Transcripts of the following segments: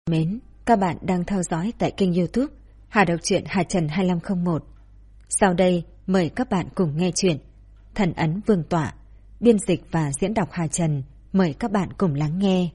Mến, các bạn đang theo dõi tại kênh YouTube Hà Đọc truyện Hà Trần 2501. Sau đây, mời các bạn cùng nghe chuyện Thần ấn Vương tọa, biên dịch và diễn đọc Hà Trần. Mời các bạn cùng lắng nghe.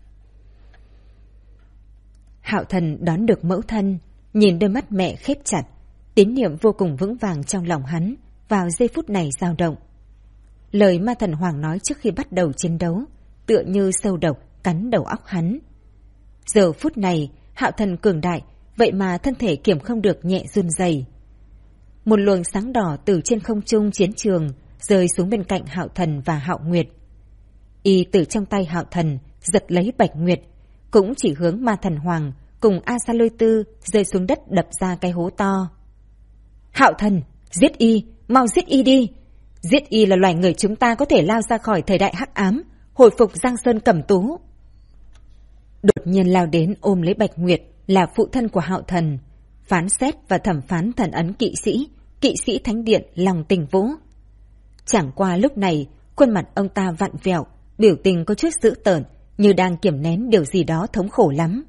Hạo Thần đón được mẫu thân, nhìn đôi mắt mẹ khép chặt, tín niệm vô cùng vững vàng trong lòng hắn vào giây phút này dao động. Lời ma thần Hoàng nói trước khi bắt đầu chiến đấu tựa như sâu độc cắn đầu óc hắn. Giờ phút này, Hạo Thần cường đại, vậy mà thân thể kiểm không được nhẹ run rẩy. Một luồng sáng đỏ từ trên không trung chiến trường rơi xuống bên cạnh Hạo Thần và Hạo Nguyệt. Y từ trong tay Hạo Thần giật lấy Bạch Nguyệt, cũng chỉ hướng ma thần Hoàng cùng A Sa Lôi Tư rơi xuống đất đập ra cái hố to. Hạo Thần, giết Y, mau giết Y đi! Giết Y là loài người chúng ta có thể lao ra khỏi thời đại hắc ám, hồi phục Giang Sơn Cẩm Tú. Đột nhiên lao đến ôm lấy Bạch Nguyệt là phụ thân của Hạo Thần, phán xét và thẩm phán thần ấn kỵ sĩ thánh điện Long Tình Vũ. Chẳng qua lúc này, khuôn mặt ông ta vặn vẹo, biểu tình có chút dữ tợn, như đang kiềm nén điều gì đó thống khổ lắm.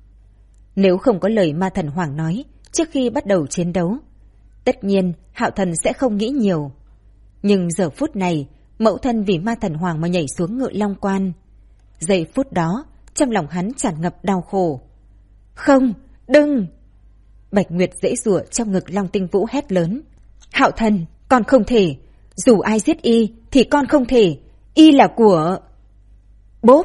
Nếu không có lời ma thần Hoàng nói trước khi bắt đầu chiến đấu, tất nhiên Hạo Thần sẽ không nghĩ nhiều. Nhưng giờ phút này, mẫu thân vì ma thần Hoàng mà nhảy xuống Ngự Long Quan. Giây phút đó, trong lòng hắn tràn ngập đau khổ. Không, đừng! Bạch Nguyệt giãy giụa trong ngực Long Tinh Vũ hét lớn. Hạo Thần, con không thể. Dù ai giết Y thì con không thể. Y là của... Bốp!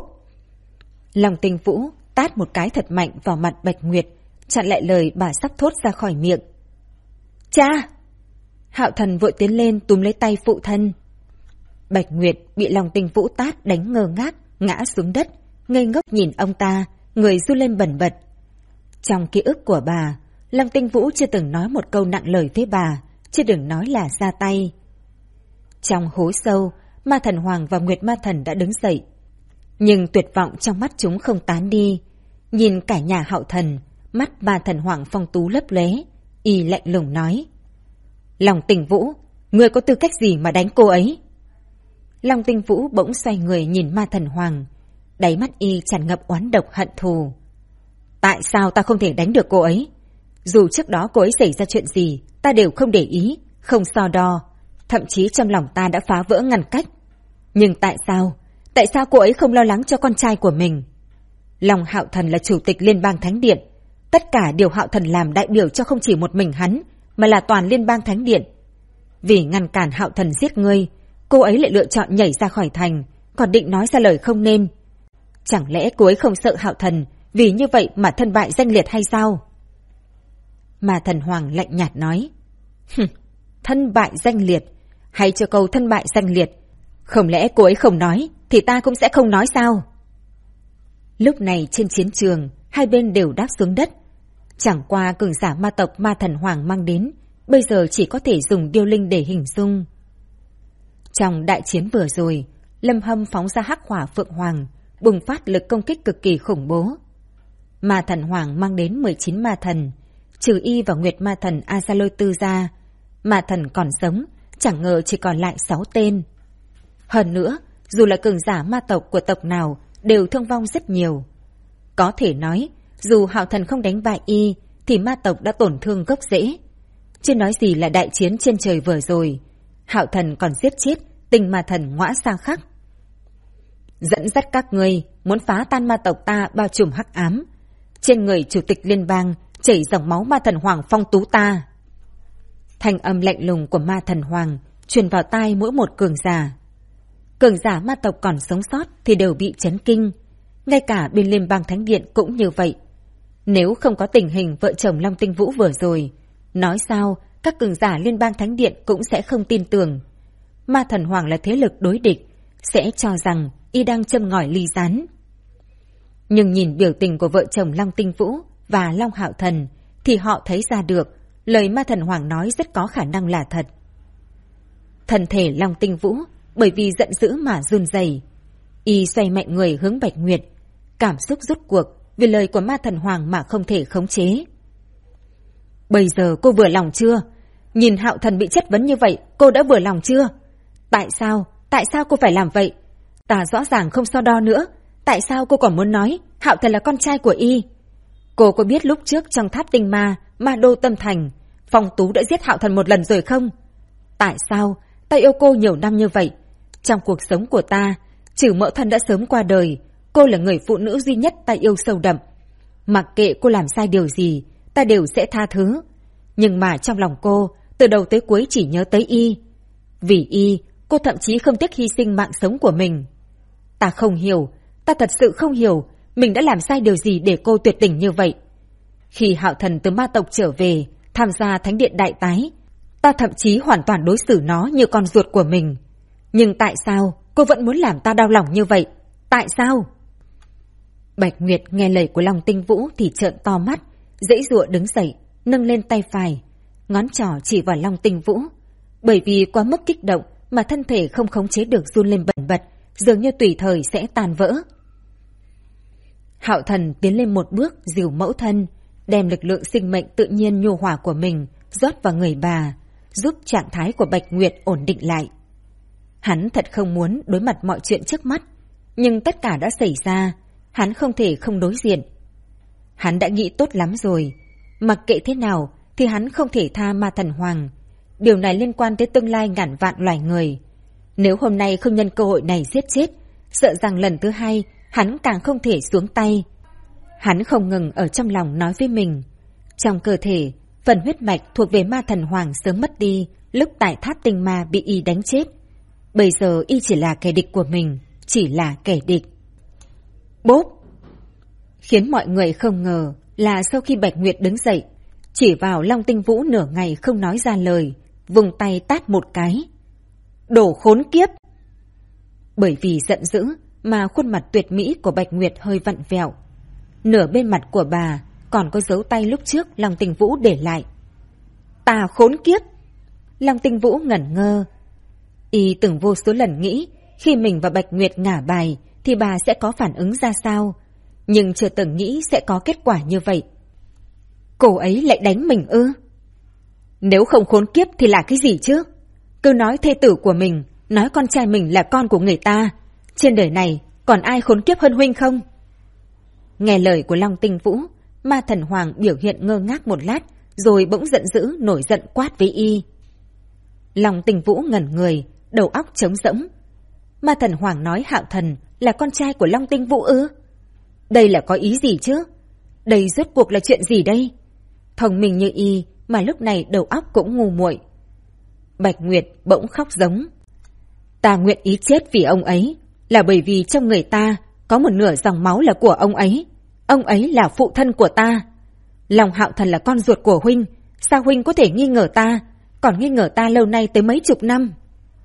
Long Tinh Vũ tát một cái thật mạnh vào mặt Bạch Nguyệt, chặn lại lời bà sắp thốt ra khỏi miệng. Cha! Hạo Thần vội tiến lên túm lấy tay phụ thân. Bạch Nguyệt bị Long Tinh Vũ tát đánh ngơ ngác, ngã xuống đất, ngây ngốc nhìn ông ta, người run lên bần bật. Trong ký ức của bà, Long Tinh Vũ chưa từng nói một câu nặng lời với bà, chứ đừng nói là ra tay. Trong hố sâu, ma thần Hoàng và Nguyệt ma thần đã đứng dậy. Nhưng tuyệt vọng trong mắt chúng không tán đi. Nhìn cả nhà Hạo Thần, mắt ma thần Hoàng phong tú lấp lóe, y lạnh lùng nói. Long Tinh Vũ, ngươi có tư cách gì mà đánh cô ấy? Long Tinh Vũ bỗng xoay người nhìn ma thần Hoàng, đáy mắt y tràn ngập oán độc hận thù. Tại sao ta không thể đánh được cô ấy? Dù trước đó cô ấy xảy ra chuyện gì, ta đều không để ý, không so đo, thậm chí trong lòng ta đã phá vỡ ngăn cách. Nhưng tại sao cô ấy không lo lắng cho con trai của mình? Long Hạo Thần là chủ tịch Liên bang Thánh Điện, tất cả điều Hạo Thần làm đại biểu cho không chỉ một mình hắn, mà là toàn Liên bang Thánh Điện. Vì ngăn cản Hạo Thần giết ngươi, cô ấy lại lựa chọn nhảy ra khỏi thành, còn định nói ra lời không nên. Chẳng lẽ cô ấy không sợ Hạo Thần vì như vậy mà thân bại danh liệt hay sao? Mà thần Hoàng lạnh nhạt nói. Thân bại danh liệt? Hay cho câu thân bại danh liệt? Không lẽ cô ấy không nói thì ta cũng sẽ không nói sao? Lúc này trên chiến trường, hai bên đều đáp xuống đất. Chẳng qua cường giả ma tộc ma thần Hoàng mang đến, bây giờ chỉ có thể dùng điêu linh để hình dung. Trong đại chiến vừa rồi, Lâm Hâm phóng ra hắc hỏa Phượng Hoàng, bùng phát lực công kích cực kỳ khủng bố. Ma thần Hoàng mang đến 19 ma thần, trừ y và Nguyệt ma thần A Sa Lôi Tư ra, ma thần còn sống, chẳng ngờ chỉ còn lại 6 tên. Hơn nữa, dù là cường giả ma tộc của tộc nào, đều thương vong rất nhiều. Có thể nói, dù Hạo Thần không đánh bại y, thì ma tộc đã tổn thương gốc rễ. Chứ nói gì là đại chiến trên trời vừa rồi, Hạo Thần còn giết chết Tinh ma thần Ngõa Sa Khắc. Dẫn dắt các ngươi muốn phá tan ma tộc ta bao trùm hắc ám. Trên người chủ tịch liên bang chảy dòng máu ma thần Hoàng phong tú ta. Thanh âm lạnh lùng của ma thần Hoàng truyền vào tai mỗi một cường giả. Cường giả ma tộc còn sống sót thì đều bị chấn kinh. Ngay cả bên Liên bang Thánh Điện cũng như vậy. Nếu không có tình hình vợ chồng Long Tinh Vũ vừa rồi, nói sao các cường giả Liên bang Thánh Điện cũng sẽ không tin tưởng. Ma thần Hoàng là thế lực đối địch, sẽ cho rằng y đang châm ngòi ly gián. Nhưng nhìn biểu tình của vợ chồng Long Tinh Vũ và Long Hạo Thần thì họ thấy ra được lời ma thần Hoàng nói rất có khả năng là thật. Thân thể Long Tinh Vũ bởi vì giận dữ mà run rẩy, y xoay mạnh người hướng Bạch Nguyệt, cảm xúc rút cuộc vì lời của ma thần Hoàng mà không thể khống chế. Bây giờ cô vừa lòng chưa? Nhìn Hạo Thần bị chất vấn như vậy, cô đã vừa lòng chưa? Tại sao cô phải làm vậy? Ta rõ ràng không so đo nữa. Tại sao cô còn muốn nói Hạo Thần là con trai của y? Cô có biết lúc trước trong tháp tinh ma, ma đô tâm thành, Phong Tú đã giết Hạo Thần một lần rồi không? Tại sao ta yêu cô nhiều năm như vậy? Trong cuộc sống của ta, trừ mẫu thân đã sớm qua đời, cô là người phụ nữ duy nhất ta yêu sâu đậm. Mặc kệ cô làm sai điều gì, ta đều sẽ tha thứ. Nhưng mà trong lòng cô, từ đầu tới cuối chỉ nhớ tới Y. Vì Y, cô thậm chí không tiếc hy sinh mạng sống của mình. Ta không hiểu, ta thật sự không hiểu, mình đã làm sai điều gì để cô tuyệt tình như vậy. Khi Hạo Thần từ ma tộc trở về, tham gia thánh điện đại tái, ta thậm chí hoàn toàn đối xử nó như con ruột của mình. Nhưng tại sao cô vẫn muốn làm ta đau lòng như vậy? Tại sao? Bạch Nguyệt nghe lời của Long Tinh Vũ thì trợn to mắt, giãy giụa đứng dậy, nâng lên tay phải, ngón trỏ chỉ vào Long Tinh Vũ. Bởi vì quá mức kích động mà thân thể không khống chế được run lên bần bật, dường như tùy thời sẽ tan vỡ. Hạo Thần tiến lên một bước dìu mẫu thân, đem lực lượng sinh mệnh tự nhiên nhu hòa của mình rót vào người bà, giúp trạng thái của Bạch Nguyệt ổn định lại. Hắn thật không muốn đối mặt mọi chuyện trước mắt, nhưng tất cả đã xảy ra, hắn không thể không đối diện. Hắn đã nghĩ tốt lắm rồi, mặc kệ thế nào thì hắn không thể tha Ma Thần Hoàng. Điều này liên quan tới tương lai ngàn vạn loài người. Nếu hôm nay không nhân cơ hội này giết chết, sợ rằng lần thứ hai hắn càng không thể xuống tay. Hắn không ngừng ở trong lòng nói với mình. Trong cơ thể, phần huyết mạch thuộc về Ma Thần Hoàng sớm mất đi lúc tại tháp tinh ma bị Y đánh chết. Bây giờ Y chỉ là kẻ địch của mình, chỉ là kẻ địch. Bốp! Khiến mọi người không ngờ là sau khi Bạch Nguyệt đứng dậy, chỉ vào Long Tinh Vũ nửa ngày không nói ra lời, vùng tay tát một cái. Đồ khốn kiếp! Bởi vì giận dữ mà khuôn mặt tuyệt mỹ của Bạch Nguyệt hơi vặn vẹo. Nửa bên mặt của bà còn có dấu tay lúc trước Long Tinh Vũ để lại. Ta khốn kiếp! Long Tinh Vũ ngẩn ngơ. Y từng vô số lần nghĩ khi mình và Bạch Nguyệt ngả bài thì bà sẽ có phản ứng ra sao, nhưng chưa từng nghĩ sẽ có kết quả như vậy. Cô ấy lại đánh mình ư? Nếu không khốn kiếp thì là cái gì chứ? Cứ nói thê tử của mình, nói con trai mình là con của người ta. Trên đời này còn ai khốn kiếp hơn huynh không? Nghe lời của Long Tinh Vũ, Ma Thần Hoàng biểu hiện ngơ ngác một lát, rồi bỗng giận dữ nổi giận quát với Y. Long Tinh Vũ ngẩn người, đầu óc trống rỗng. Ma Thần Hoàng nói Hạo Thần là con trai của Long Tinh Vũ ư? Đây là có ý gì chứ? Đây rốt cuộc là chuyện gì đây? Thông minh như Y mà lúc này đầu óc cũng ngu muội. Bạch Nguyệt bỗng khóc giống. Ta nguyện ý chết vì ông ấy, là bởi vì trong người ta có một nửa dòng máu là của ông ấy. Ông ấy là phụ thân của ta. Long Hạo Thần là con ruột của huynh, sao huynh có thể nghi ngờ ta, còn nghi ngờ ta lâu nay tới mấy chục năm?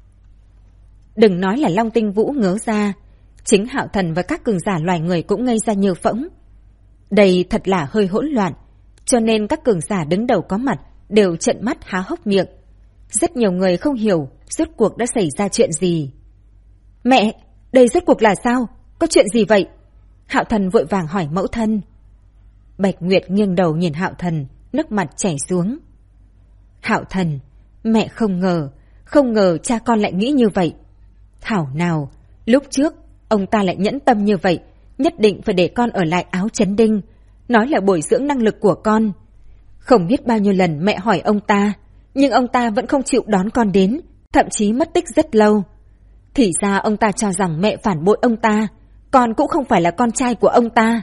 Đừng nói là Long Tinh Vũ ngớ ra, chính Hạo Thần và các cường giả loài người cũng ngây ra như phỗng. Đây thật là hơi hỗn loạn, cho nên các cường giả đứng đầu có mặt đều trợn mắt há hốc miệng. Rất nhiều người không hiểu rốt cuộc đã xảy ra chuyện gì. Mẹ, đây rốt cuộc là sao? Có chuyện gì vậy? Hạo Thần vội vàng hỏi mẫu thân. Bạch Nguyệt nghiêng đầu nhìn Hạo Thần, nước mặt chảy xuống. Hạo Thần, mẹ không ngờ cha con lại nghĩ như vậy. Thảo nào, lúc trước ông ta lại nhẫn tâm như vậy, nhất định phải để con ở lại Áo Chấn Đinh, nói là bồi dưỡng năng lực của con. Không biết bao nhiêu lần mẹ hỏi ông ta, nhưng ông ta vẫn không chịu đón con đến, thậm chí mất tích rất lâu. Thì ra ông ta cho rằng mẹ phản bội ông ta, con cũng không phải là con trai của ông ta.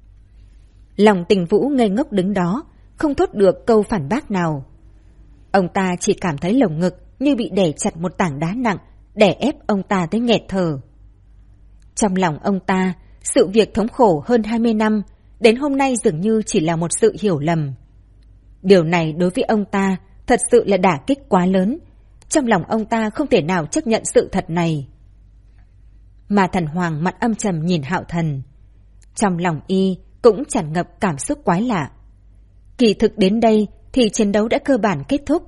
Lòng Tình Vũ ngây ngốc đứng đó, không thốt được câu phản bác nào. Ông ta chỉ cảm thấy lồng ngực như bị đè chặt một tảng đá nặng, đè ép ông ta tới nghẹt thở. Trong lòng ông ta, sự việc thống khổ hơn 20 năm, đến hôm nay dường như chỉ là một sự hiểu lầm. Điều này đối với ông ta thật sự là đả kích quá lớn. Trong lòng ông ta không thể nào chấp nhận sự thật này. Mà Thần Hoàng mặt âm trầm nhìn Hạo Thần. Trong lòng Y cũng tràn ngập cảm xúc quái lạ. Kỳ thực đến đây thì chiến đấu đã cơ bản kết thúc.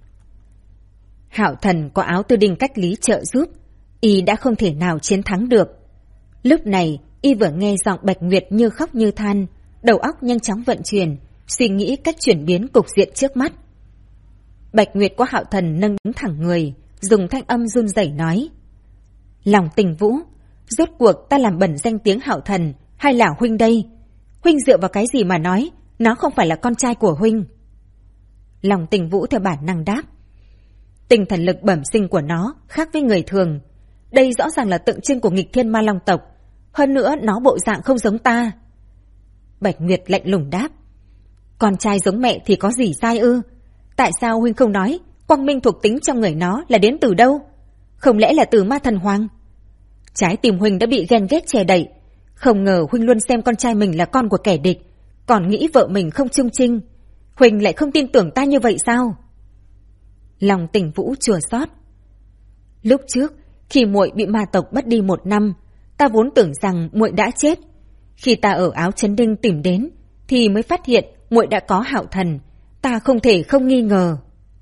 Hạo Thần có Áo Tư Đinh cách lý trợ giúp, Y đã không thể nào chiến thắng được. Lúc này Y vừa nghe giọng Bạch Nguyệt như khóc như than, đầu óc nhanh chóng vận chuyển, suy nghĩ cách chuyển biến cục diện trước mắt. Bạch Nguyệt có Hạo Thần nâng đứng thẳng người, dùng thanh âm run rẩy nói. Lòng Tình Vũ, rốt cuộc ta làm bẩn danh tiếng Hạo Thần hay là huynh đây? Huynh dựa vào cái gì mà nói nó không phải là con trai của Huynh? Lòng Tình Vũ theo bản năng đáp. Tinh thần lực bẩm sinh của nó khác với người thường. Đây rõ ràng là tượng trưng của nghịch thiên ma long tộc. Hơn nữa nó bộ dạng không giống ta. Bạch Nguyệt lạnh lùng đáp. Con trai giống mẹ thì có gì sai ư? Tại sao Huynh không nói quang minh thuộc tính trong người nó là đến từ đâu? Không lẽ là từ ma thần hoàng? Trái tim Huynh đã bị ghen ghét che đậy. Không ngờ Huynh luôn xem con trai mình là con của kẻ địch, còn nghĩ vợ mình không trung trinh. Huynh lại không tin tưởng ta như vậy sao? Lòng Tình Vũ chua xót. Lúc trước khi muội bị ma tộc bắt đi 1 năm, ta vốn tưởng rằng muội đã chết. Khi ta ở Áo Chấn Đinh tìm đến thì mới phát hiện muội đã có Hạo Thần. Ta không thể không nghi ngờ.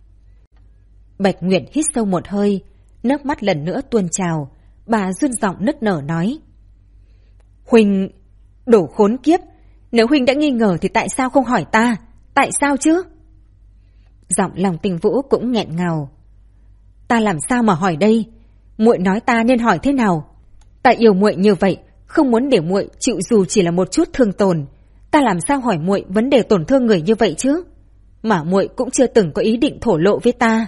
Bạch Nguyệt hít sâu một hơi, nước mắt lần nữa tuôn trào. Bà run giọng nức nở nói. Huynh, đồ khốn kiếp, nếu Huynh đã nghi ngờ thì tại sao không hỏi ta? Tại sao chứ? Giọng Lòng Tình Vũ cũng nghẹn ngào. Ta làm sao mà hỏi đây? Muội nói ta nên hỏi thế nào? Ta yêu muội như vậy, không muốn để muội chịu dù chỉ là một chút thương tổn. Ta làm sao hỏi muội vấn đề tổn thương người như vậy chứ? Mà muội cũng chưa từng có ý định thổ lộ với ta.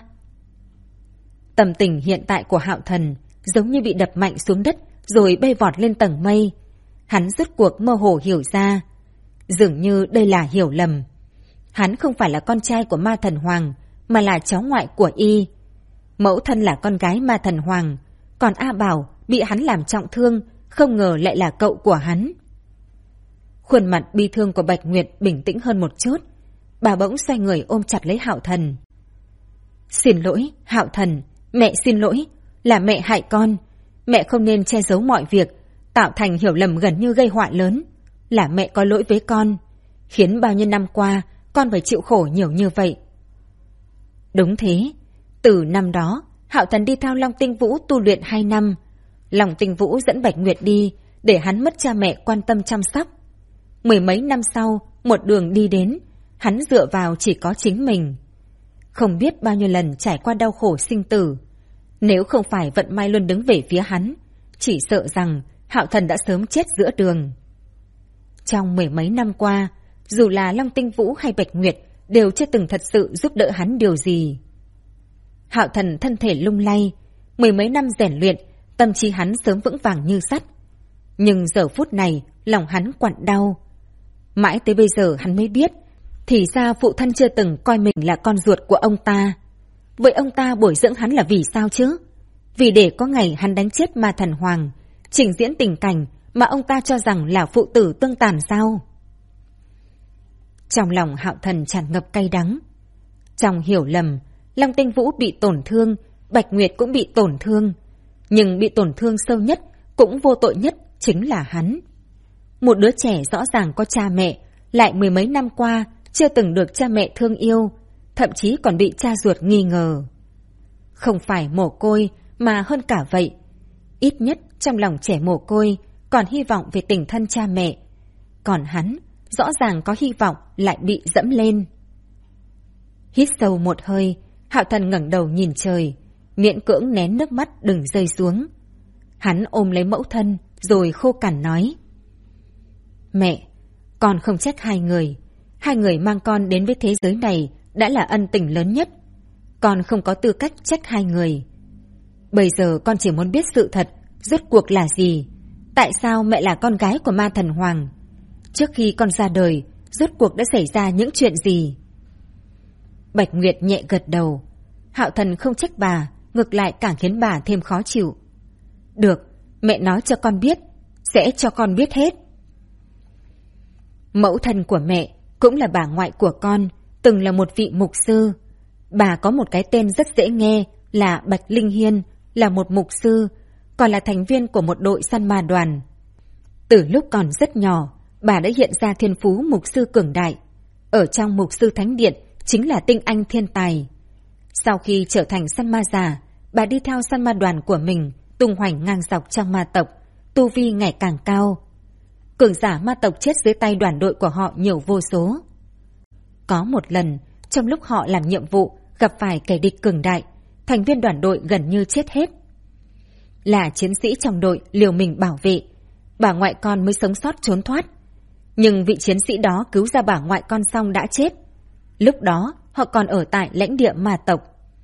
Tâm tình hiện tại của Hạo Thần giống như bị đập mạnh xuống đất rồi bay vọt lên tầng mây. Hắn rốt cuộc mơ hồ hiểu ra. Dường như đây là hiểu lầm. Hắn không phải là con trai của ma thần hoàng, mà là cháu ngoại của y. Mẫu thân là con gái ma thần hoàng, còn A Bảo bị hắn làm trọng thương, không ngờ lại là cậu của hắn. Khuôn mặt bi thương của Bạch Nguyệt bình tĩnh hơn một chút. Bà bỗng xoay người ôm chặt lấy Hạo Thần. Xin lỗi, Hạo Thần, mẹ xin lỗi, là mẹ hại con. Mẹ không nên che giấu mọi việc, tạo thành hiểu lầm gần như gây họa lớn. Là mẹ có lỗi với con, khiến bao nhiêu năm qua con phải chịu khổ nhiều như vậy. Đúng thế, từ năm đó Hạo Thần đi theo Long Tinh Vũ tu luyện 2 năm. Long Tinh Vũ dẫn Bạch Nguyệt đi để hắn mất cha mẹ quan tâm chăm sóc. 10 mấy năm sau, một đường đi đến, hắn dựa vào chỉ có chính mình. Không biết bao nhiêu lần trải qua đau khổ sinh tử. Nếu không phải vận may luôn đứng về phía hắn, chỉ sợ rằng Hạo Thần đã sớm chết giữa đường. Trong 10 mấy năm qua, dù là Long Tinh Vũ hay Bạch Nguyệt đều chưa từng thật sự giúp đỡ hắn điều gì. Hạo Thần thân thể lung lay, 10 mấy năm rèn luyện, tâm trí hắn sớm vững vàng như sắt. Nhưng giờ phút này, lòng hắn quặn đau. Mãi tới bây giờ hắn mới biết, thì ra phụ thân chưa từng coi mình là con ruột của ông ta. Vậy ông ta bồi dưỡng hắn là vì sao chứ? Vì để có ngày hắn đánh chết ma thần hoàng, trình diễn tình cảnh mà ông ta cho rằng là phụ tử tương tàn sao? Trong lòng Hạo Thần tràn ngập cay đắng. Trong hiểu lầm, Long Tinh Vũ bị tổn thương, Bạch Nguyệt cũng bị tổn thương. Nhưng bị tổn thương sâu nhất, cũng vô tội nhất chính là hắn. Một đứa trẻ rõ ràng có cha mẹ, lại 10 mấy năm qua chưa từng được cha mẹ thương yêu, thậm chí còn bị cha ruột nghi ngờ. Không phải mồ côi mà hơn cả vậy. Ít nhất trong lòng trẻ mồ côi còn hy vọng về tình thân cha mẹ. Còn hắn rõ ràng có hy vọng lại bị dẫm lên. Hít sâu một hơi, Hạo Thần ngẩng đầu nhìn trời, miễn cưỡng nén nước mắt đừng rơi xuống. Hắn ôm lấy mẫu thân rồi khô cằn nói. Mẹ, con không trách hai người mang con đến với thế giới này đã là ân tình lớn nhất. Con không có tư cách trách hai người. Bây giờ con chỉ muốn biết sự thật, rốt cuộc là gì? Tại sao mẹ là con gái của ma thần hoàng? Trước khi con ra đời, rốt cuộc đã xảy ra những chuyện gì? Bạch Nguyệt nhẹ gật đầu. Hạo Thần không trách bà, ngược lại càng khiến bà thêm khó chịu. Được, mẹ nói cho con biết, sẽ cho con biết hết. Mẫu thân của mẹ cũng là bà ngoại của con, từng là một vị mục sư. Bà có một cái tên rất dễ nghe là Bạch Linh Hiên, là một mục sư, còn là thành viên của một đội săn ma đoàn. Từ lúc còn rất nhỏ, bà đã hiện ra thiên phú mục sư cường đại. Ở trong mục sư thánh điện chính là tinh anh thiên tài. Sau khi trở thành săn ma già, bà đi theo săn ma đoàn của mình, tung hoành ngang dọc trong ma tộc, tu vi ngày càng cao. Cường giả ma tộc chết dưới tay đoàn đội của họ nhiều vô số. Có một lần, trong lúc họ làm nhiệm vụ, gặp phải kẻ địch cường đại, thành viên đoàn đội gần như chết hết. Là chiến sĩ trong đội liều mình bảo vệ, bà ngoại con mới sống sót trốn thoát. Nhưng vị chiến sĩ đó cứu ra bà ngoại con xong đã chết. Lúc đó họ còn ở tại lãnh địa ma tộc.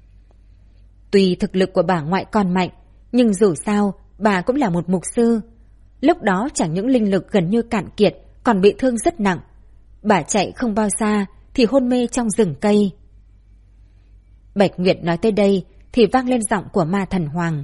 Tuy thực lực của bà ngoại con mạnh, nhưng dù sao bà cũng là một mục sư. Lúc đó chẳng những linh lực gần như cạn kiệt, còn bị thương rất nặng. Bà chạy không bao xa thì hôn mê trong rừng cây. Bạch Nguyệt nói tới đây thì vang lên giọng của ma thần Hoàng.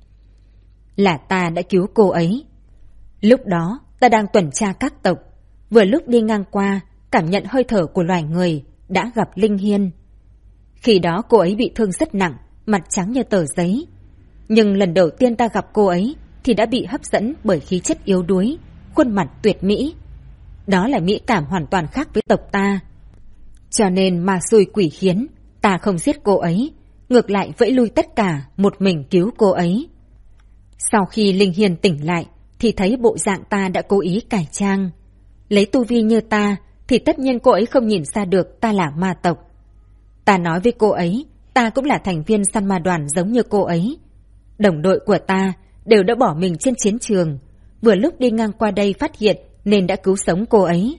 Là ta đã cứu cô ấy. Lúc đó ta đang tuần tra các tộc, vừa lúc đi ngang qua cảm nhận hơi thở của loài người, đã gặp Linh Hiên. Khi đó cô ấy bị thương rất nặng, mặt trắng như tờ giấy. Nhưng lần đầu tiên ta gặp cô ấy thì đã bị hấp dẫn bởi khí chất yếu đuối, khuôn mặt tuyệt mỹ. Đó là mỹ cảm hoàn toàn khác với tộc ta. Cho nên ma xui quỷ khiến, ta không giết cô ấy, ngược lại vẫy lui tất cả, một mình cứu cô ấy. Sau khi Linh Hiên tỉnh lại thì thấy bộ dạng ta đã cố ý cải trang. Lấy tu vi như ta thì tất nhiên cô ấy không nhìn ra được ta là ma tộc. Ta nói với cô ấy, ta cũng là thành viên săn ma đoàn giống như cô ấy. Đồng đội của ta đều đã bỏ mình trên chiến trường, vừa lúc đi ngang qua đây phát hiện nên đã cứu sống cô ấy.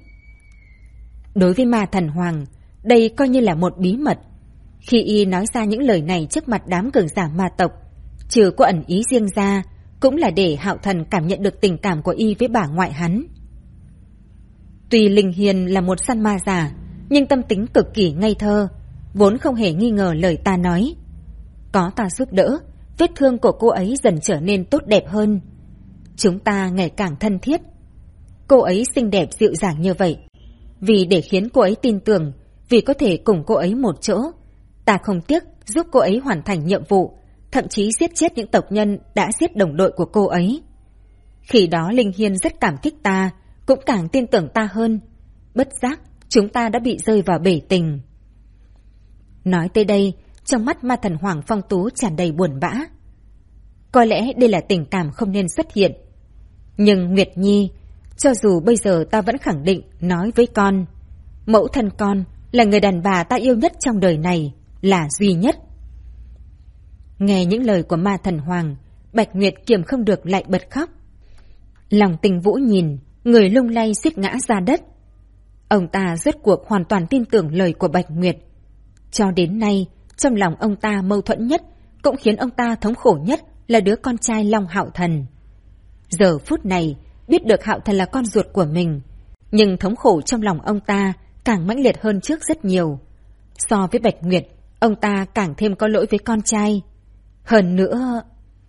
Đối với ma thần Hoàng, đây coi như là một bí mật. Khi y nói ra những lời này trước mặt đám cường giả ma tộc, trừ có ẩn ý riêng ra, cũng là để Hạo Thần cảm nhận được tình cảm của y với bà ngoại hắn. Tuy Linh Hiên là một săn ma giả, nhưng tâm tính cực kỳ ngây thơ, vốn không hề nghi ngờ lời ta nói. Có ta giúp đỡ, vết thương của cô ấy dần trở nên tốt đẹp hơn. Chúng ta ngày càng thân thiết. Cô ấy xinh đẹp dịu dàng như vậy. Vì để khiến cô ấy tin tưởng, vì có thể cùng cô ấy một chỗ, ta không tiếc giúp cô ấy hoàn thành nhiệm vụ, thậm chí giết chết những tộc nhân đã giết đồng đội của cô ấy. Khi đó Linh Hiên rất cảm kích ta, cũng càng tin tưởng ta hơn. Bất giác, chúng ta đã bị rơi vào bể tình. Nói tới đây, trong mắt ma thần Hoàng Phong Tú tràn đầy buồn bã. Có lẽ đây là tình cảm không nên xuất hiện. Nhưng Nguyệt Nhi, cho dù bây giờ ta vẫn khẳng định nói với con, mẫu thân con là người đàn bà ta yêu nhất trong đời này, là duy nhất. Nghe những lời của ma thần Hoàng, Bạch Nguyệt kiềm không được lại bật khóc. Lòng Tình Vũ nhìn, người lung lay suýt ngã ra đất. Ông ta rốt cuộc hoàn toàn tin tưởng lời của Bạch Nguyệt. Cho đến nay, trong lòng ông ta mâu thuẫn nhất, cũng khiến ông ta thống khổ nhất là đứa con trai Long Hạo Thần. Giờ phút này, biết được Hạo Thần là con ruột của mình, nhưng thống khổ trong lòng ông ta càng mãnh liệt hơn trước rất nhiều. So với Bạch Nguyệt, ông ta càng thêm có lỗi với con trai. Hơn nữa...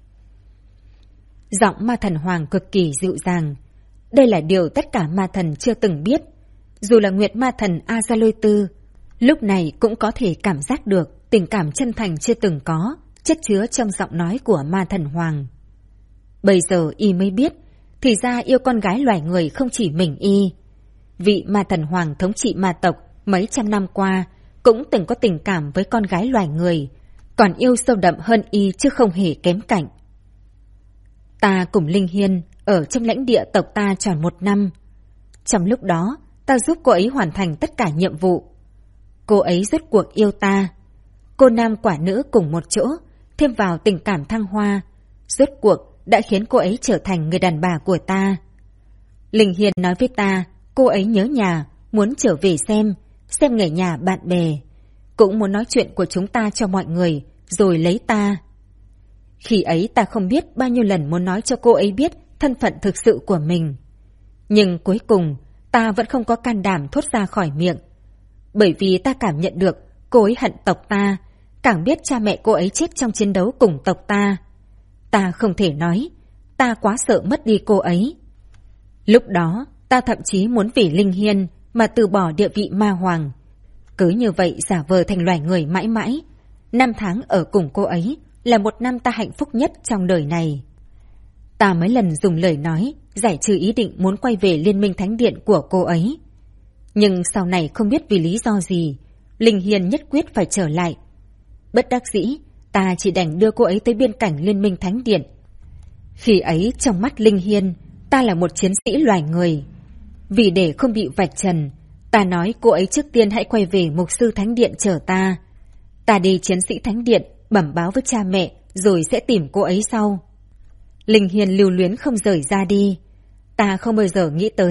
Giọng ma thần Hoàng cực kỳ dịu dàng. Đây là điều tất cả ma thần chưa từng biết. Dù là Nguyệt ma thần A Gia Lôi Tư, lúc này cũng có thể cảm giác được tình cảm chân thành chưa từng có, chất chứa trong giọng nói của ma thần Hoàng. Bây giờ y mới biết, thì ra yêu con gái loài người không chỉ mình y. Vị ma thần Hoàng thống trị ma tộc mấy trăm năm qua cũng từng có tình cảm với con gái loài người, còn yêu sâu đậm hơn y chứ không hề kém cạnh. Ta cùng Linh Hiên ở trong lãnh địa tộc ta tròn 1 năm. Trong lúc đó, ta giúp cô ấy hoàn thành tất cả nhiệm vụ. Cô ấy rốt cuộc yêu ta. Cô nam quả nữ cùng một chỗ, thêm vào tình cảm thăng hoa, rốt cuộc đã khiến cô ấy trở thành người đàn bà của ta. Linh Hiên nói với ta, cô ấy nhớ nhà, muốn trở về xem người nhà bạn bè, cũng muốn nói chuyện của chúng ta cho mọi người, rồi lấy ta. Khi ấy ta không biết bao nhiêu lần muốn nói cho cô ấy biết thân phận thực sự của mình. Nhưng cuối cùng, ta vẫn không có can đảm thốt ra khỏi miệng. Bởi vì ta cảm nhận được cô ấy hận tộc ta, càng biết cha mẹ cô ấy chết trong chiến đấu cùng tộc ta. Ta không thể nói, ta quá sợ mất đi cô ấy. Lúc đó, ta thậm chí muốn vì Linh Hiên mà từ bỏ địa vị ma hoàng. Cứ như vậy giả vờ thành loài người mãi mãi. 5 tháng ở cùng cô ấy là 1 năm ta hạnh phúc nhất trong đời này. Ta mấy lần dùng lời nói giải trừ ý định muốn quay về Liên minh Thánh Điện của cô ấy. Nhưng sau này không biết vì lý do gì, Linh Hiên nhất quyết phải trở lại. Bất đắc dĩ, ta chỉ đành đưa cô ấy tới biên cảnh Liên minh Thánh Điện. Khi ấy trong mắt Linh Hiên, ta là một chiến sĩ loài người. Vì để không bị vạch trần, ta nói cô ấy trước tiên hãy quay về Mục sư Thánh Điện chờ ta. Ta đi chiến sĩ Thánh Điện, bẩm báo với cha mẹ, rồi sẽ tìm cô ấy sau. Linh Hiên lưu luyến không rời ra đi. Ta không bao giờ nghĩ tới,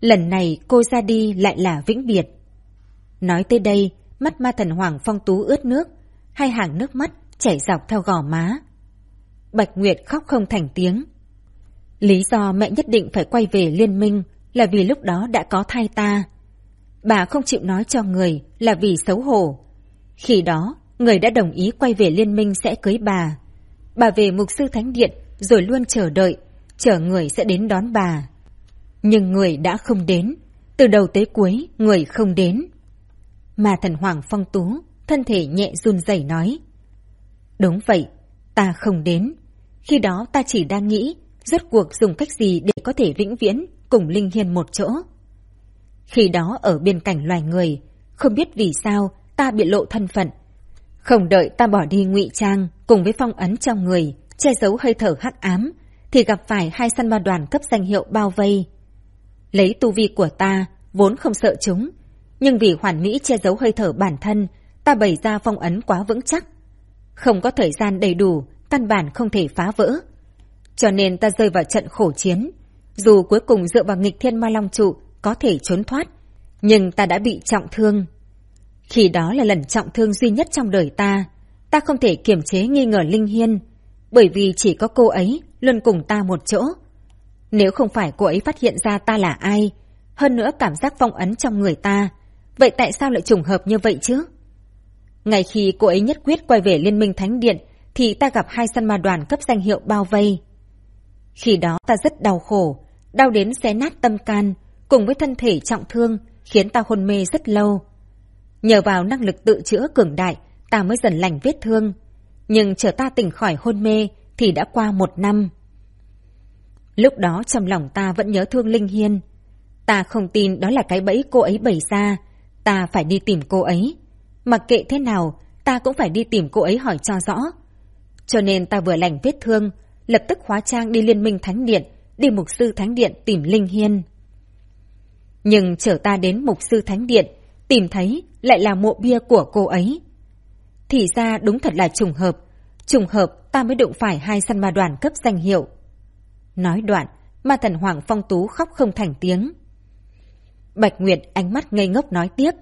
Lần này cô ra đi lại là vĩnh biệt. Nói tới đây, mắt Ma Thần Hoàng Phong Tú ướt nước, hai hàng nước mắt chảy dọc theo gò má. Bạch Nguyệt khóc không thành tiếng. Lý do mẹ nhất định phải quay về liên minh là vì lúc đó đã có thai ta. Bà không chịu nói cho người là vì xấu hổ. Khi đó, người đã đồng ý quay về liên minh sẽ cưới bà. Bà về mục sư thánh điện rồi luôn chờ đợi, chờ người sẽ đến đón bà. Nhưng người đã không đến. Từ đầu tới cuối, người không đến. Ma Thần Hoàng Phong Tú, thân thể nhẹ run rẩy nói. Đúng vậy, ta không đến. Khi đó ta chỉ đang nghĩ rốt cuộc dùng cách gì để có thể vĩnh viễn cùng Linh Hiên một chỗ. Khi đó ở bên cạnh loài người, không biết vì sao ta bị lộ thân phận. Không đợi ta bỏ đi ngụy trang cùng với phong ấn trong người, che giấu hơi thở hắc ám, thì gặp phải hai săn ma đoàn cấp danh hiệu bao vây. Lấy tu vi của ta, vốn không sợ chúng, nhưng vì hoàn mỹ che giấu hơi thở bản thân, ta bày ra phong ấn quá vững chắc. Không có thời gian đầy đủ, căn bản không thể phá vỡ. Cho nên ta rơi vào trận khổ chiến. Dù cuối cùng dựa vào nghịch thiên ma long trụ có thể trốn thoát, nhưng ta đã bị trọng thương. Khi đó là lần trọng thương duy nhất trong đời ta. Ta không thể kiềm chế nghi ngờ Linh Hiên, bởi vì chỉ có cô ấy luôn cùng ta một chỗ. Nếu không phải cô ấy phát hiện ra ta là ai, hơn nữa cảm giác phong ấn trong người ta, vậy tại sao lại trùng hợp như vậy chứ? Ngay khi cô ấy nhất quyết quay về Liên minh Thánh Điện, thì ta gặp hai săn ma đoàn cấp danh hiệu bao vây. Khi đó ta rất đau khổ, đau đến xé nát tâm can, cùng với thân thể trọng thương, khiến ta hôn mê rất lâu. Nhờ vào năng lực tự chữa cường đại, ta mới dần lành vết thương. Nhưng chờ ta tỉnh khỏi hôn mê, thì đã qua 1 năm. Lúc đó trong lòng ta vẫn nhớ thương Linh Hiên. Ta không tin đó là cái bẫy cô ấy bày ra, ta phải đi tìm cô ấy. Mặc kệ thế nào, ta cũng phải đi tìm cô ấy hỏi cho rõ. Cho nên ta vừa lành vết thương, lập tức hóa trang đi Liên minh Thánh Điện, đi Mục sư Thánh Điện tìm Linh Hiên. Nhưng chờ ta đến Mục sư Thánh Điện, tìm thấy lại là mộ bia của cô ấy. Thì ra đúng thật là trùng hợp ta mới đụng phải hai săn ma đoàn cấp danh hiệu. Nói đoạn, Ma Thần Hoàng Phong Tú khóc không thành tiếng. Bạch Nguyệt ánh mắt ngây ngốc nói tiếp.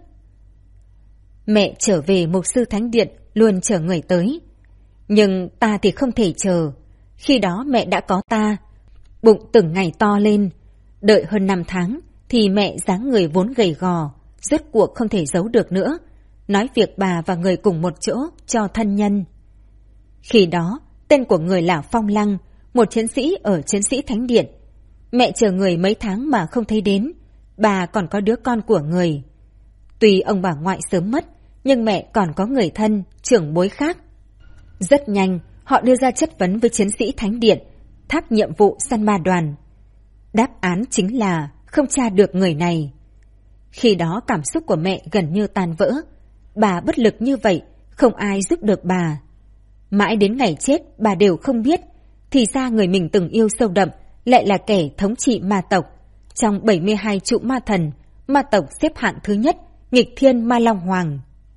Mẹ trở về Mục sư Thánh Điện luôn chờ người tới. Nhưng ta thì không thể chờ. Khi đó mẹ đã có ta, bụng từng ngày to lên. Đợi hơn 5 tháng thì mẹ dáng người vốn gầy gò, rốt cuộc không thể giấu được nữa, nói việc bà và người cùng một chỗ cho thân nhân. Khi đó, tên của người là Phong Lăng, một chiến sĩ ở Chiến sĩ Thánh Điện. Mẹ chờ người mấy tháng mà không thấy đến, bà còn có đứa con của người. Tuy ông bà ngoại sớm mất, nhưng mẹ còn có người thân, trưởng bối khác. Rất nhanh, họ đưa ra chất vấn với Chiến sĩ Thánh Điện, thác nhiệm vụ săn ma đoàn. Đáp án chính là không tra được người này. Khi đó cảm xúc của mẹ gần như tan vỡ. Bà bất lực như vậy, không ai giúp được bà. Mãi đến ngày chết bà đều không biết, thì ra người mình từng yêu sâu đậm lại là kẻ thống trị ma tộc. Trong 72 trụ ma thần, ma tộc xếp hạng thứ nhất, nghịch thiên ma long hoàng.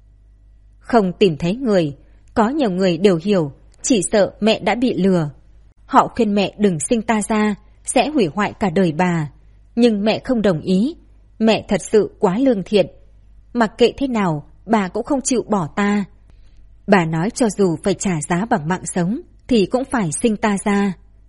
Không tìm thấy người, có nhiều người đều hiểu, chỉ sợ mẹ đã bị lừa. Họ khuyên mẹ đừng sinh ta ra, sẽ hủy hoại cả đời bà. Nhưng mẹ không đồng ý. Mẹ thật sự quá lương thiện. Mặc kệ thế nào, bà cũng không chịu bỏ ta. Bà nói cho dù phải trả giá bằng mạng sống, thì cũng phải sinh ta ra.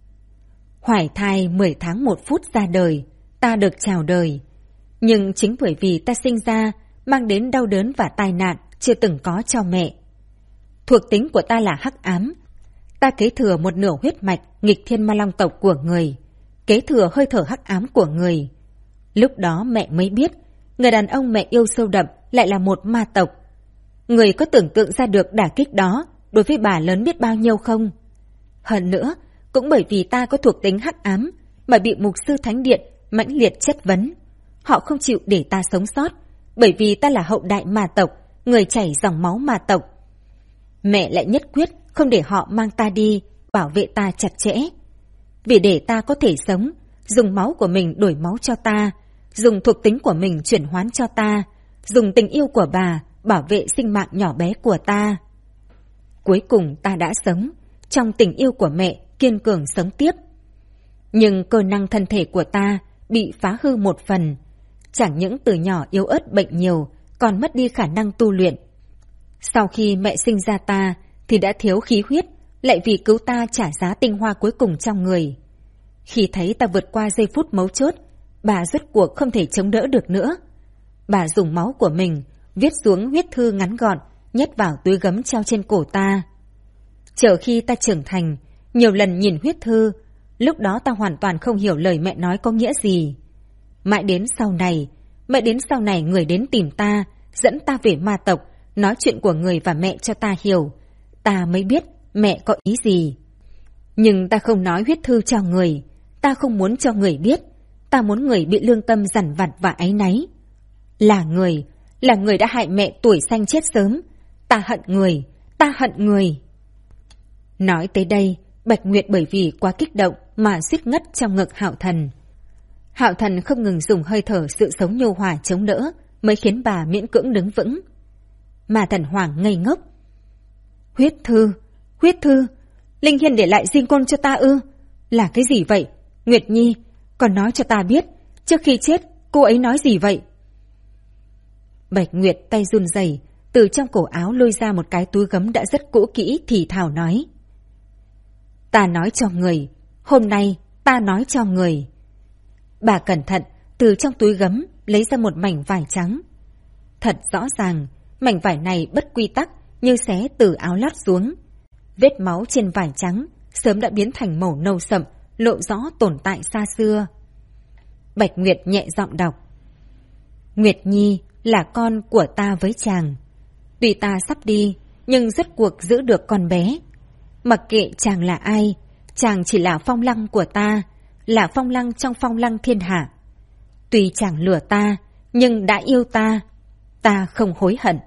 Hoài thai 10 tháng 1 phút ra đời, ta được chào đời. Nhưng chính bởi vì ta sinh ra, mang đến đau đớn và tai nạn chưa từng có cho mẹ. Thuộc tính của ta là hắc ám. Ta kế thừa một nửa huyết mạch nghịch thiên ma long tộc của người, kế thừa hơi thở hắc ám của người. Lúc đó mẹ mới biết, người đàn ông mẹ yêu sâu đậm lại là một ma tộc. Người có tưởng tượng ra được đả kích đó đối với bà lớn biết bao nhiêu không? Hơn nữa, cũng bởi vì ta có thuộc tính hắc ám mà bị Mục sư Thánh Điện mãnh liệt chất vấn. Họ không chịu để ta sống sót, bởi vì ta là hậu đại ma tộc, người chảy dòng máu ma tộc. Mẹ lại nhất quyết không để họ mang ta đi, bảo vệ ta chặt chẽ. Vì để ta có thể sống, dùng máu của mình đổi máu cho ta, dùng thuộc tính của mình chuyển hoán cho ta, dùng tình yêu của bà bảo vệ sinh mạng nhỏ bé của ta. Cuối cùng ta đã sống, trong tình yêu của mẹ kiên cường sống tiếp. Nhưng cơ năng thân thể của ta bị phá hư một phần, chẳng những từ nhỏ yếu ớt bệnh nhiều, còn mất đi khả năng tu luyện. Sau khi mẹ sinh ra ta thì đã thiếu khí huyết, lại vì cứu ta trả giá tinh hoa cuối cùng trong người. Khi thấy ta vượt qua giây phút mấu chốt, bà rốt cuộc không thể chống đỡ được nữa. Bà dùng máu của mình viết xuống huyết thư ngắn gọn, nhét vào túi gấm treo trên cổ ta. Chờ khi ta trưởng thành, nhiều lần nhìn huyết thư, lúc đó ta hoàn toàn không hiểu lời mẹ nói có nghĩa gì. Mãi đến sau này người đến tìm ta, dẫn ta về ma tộc, nói chuyện của người và mẹ cho ta hiểu, ta mới biết mẹ có ý gì. Nhưng ta không nói huyết thư cho người, ta không muốn cho người biết, ta muốn người bị lương tâm dằn vặt và áy náy. Là người đã hại mẹ tuổi xanh chết sớm, ta hận người. Nói tới đây, Bạch Nguyệt bởi vì quá kích động mà suýt ngất trong ngực Hạo Thần. Hạo Thần không ngừng dùng hơi thở sự sống nhu hòa chống đỡ mới khiến bà miễn cưỡng đứng vững. Mà Thần Hoàng ngây ngốc. Huyết thư, Linh Hiên để lại di ngôn cho ta ư? Là cái gì vậy? Nguyệt Nhi, còn nói cho ta biết, trước khi chết cô ấy nói gì vậy? Bạch Nguyệt tay run rẩy, từ trong cổ áo lôi ra một cái túi gấm đã rất cũ kỹ thì thào nói. Ta nói cho người, hôm nay ta nói cho người. Bà cẩn thận từ trong túi gấm lấy ra một mảnh vải trắng. Thật rõ ràng, mảnh vải này bất quy tắc như xé từ áo lót xuống. Vết máu trên vải trắng sớm đã biến thành màu nâu sậm, lộ rõ tồn tại xa xưa. Bạch Nguyệt nhẹ giọng đọc. Nguyệt Nhi là con của ta với chàng. Tuy ta sắp đi, nhưng rốt cuộc giữ được con bé. Mặc kệ chàng là ai, chàng chỉ là phong lăng của ta, là phong lăng trong phong lăng thiên hạ. Tuy chàng lừa ta, nhưng đã yêu ta không hối hận.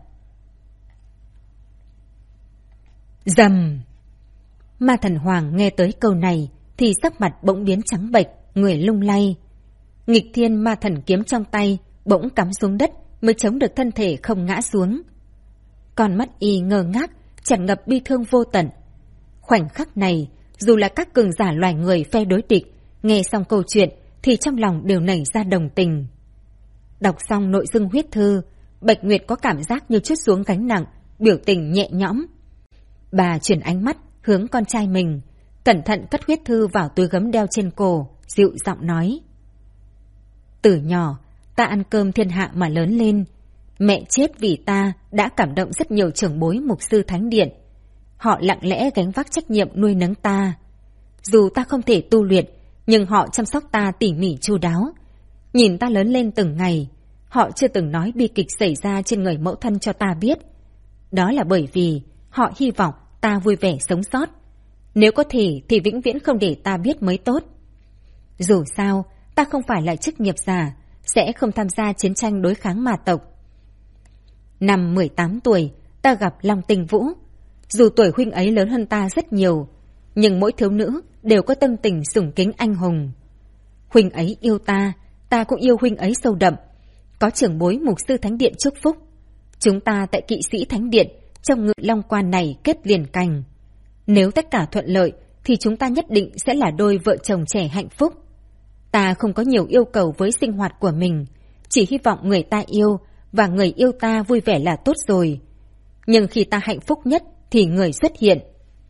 Rầm! Ma Thần Hoàng nghe tới câu này thì sắc mặt bỗng biến trắng bệch, người lung lay. Nghịch thiên ma thần kiếm trong tay bỗng cắm xuống đất mới chống được thân thể không ngã xuống. Con mắt y ngơ ngác, tràn ngập bi thương vô tận. Khoảnh khắc này, dù là các cường giả loài người phe đối địch, nghe xong câu chuyện thì trong lòng đều nảy ra đồng tình. Đọc xong nội dung huyết thư, Bạch Nguyệt có cảm giác như trút xuống gánh nặng, biểu tình nhẹ nhõm. Bà chuyển ánh mắt hướng con trai mình, cẩn thận cất huyết thư vào túi gấm đeo trên cổ, dịu giọng nói. Từ nhỏ, ta ăn cơm thiên hạ mà lớn lên. Mẹ chết vì ta đã cảm động rất nhiều trưởng bối mục sư thánh điện. Họ lặng lẽ gánh vác trách nhiệm nuôi nấng ta. Dù ta không thể tu luyện, nhưng họ chăm sóc ta tỉ mỉ chu đáo. Nhìn ta lớn lên từng ngày, họ chưa từng nói bi kịch xảy ra trên người mẫu thân cho ta biết. Đó là bởi vì họ hy vọng ta vui vẻ sống sót. Nếu có thể thì vĩnh viễn không để ta biết mới tốt. Dù sao, ta không phải là chức nghiệp giả, sẽ không tham gia chiến tranh đối kháng ma tộc. Năm 18 tuổi, ta gặp Long Tinh Vũ. Dù tuổi huynh ấy lớn hơn ta rất nhiều, nhưng mỗi thiếu nữ đều có tâm tình sủng kính anh hùng. Huynh ấy yêu ta, ta cũng yêu huynh ấy sâu đậm. Có trưởng bối mục sư thánh điện chúc phúc. Chúng ta tại kỵ sĩ thánh điện trong Ngự Long Quan này kết liền cành. Nếu tất cả thuận lợi thì chúng ta nhất định sẽ là đôi vợ chồng trẻ hạnh phúc. Ta không có nhiều yêu cầu với sinh hoạt của mình, chỉ hy vọng người ta yêu và người yêu ta vui vẻ là tốt rồi. Nhưng khi ta hạnh phúc nhất thì người xuất hiện.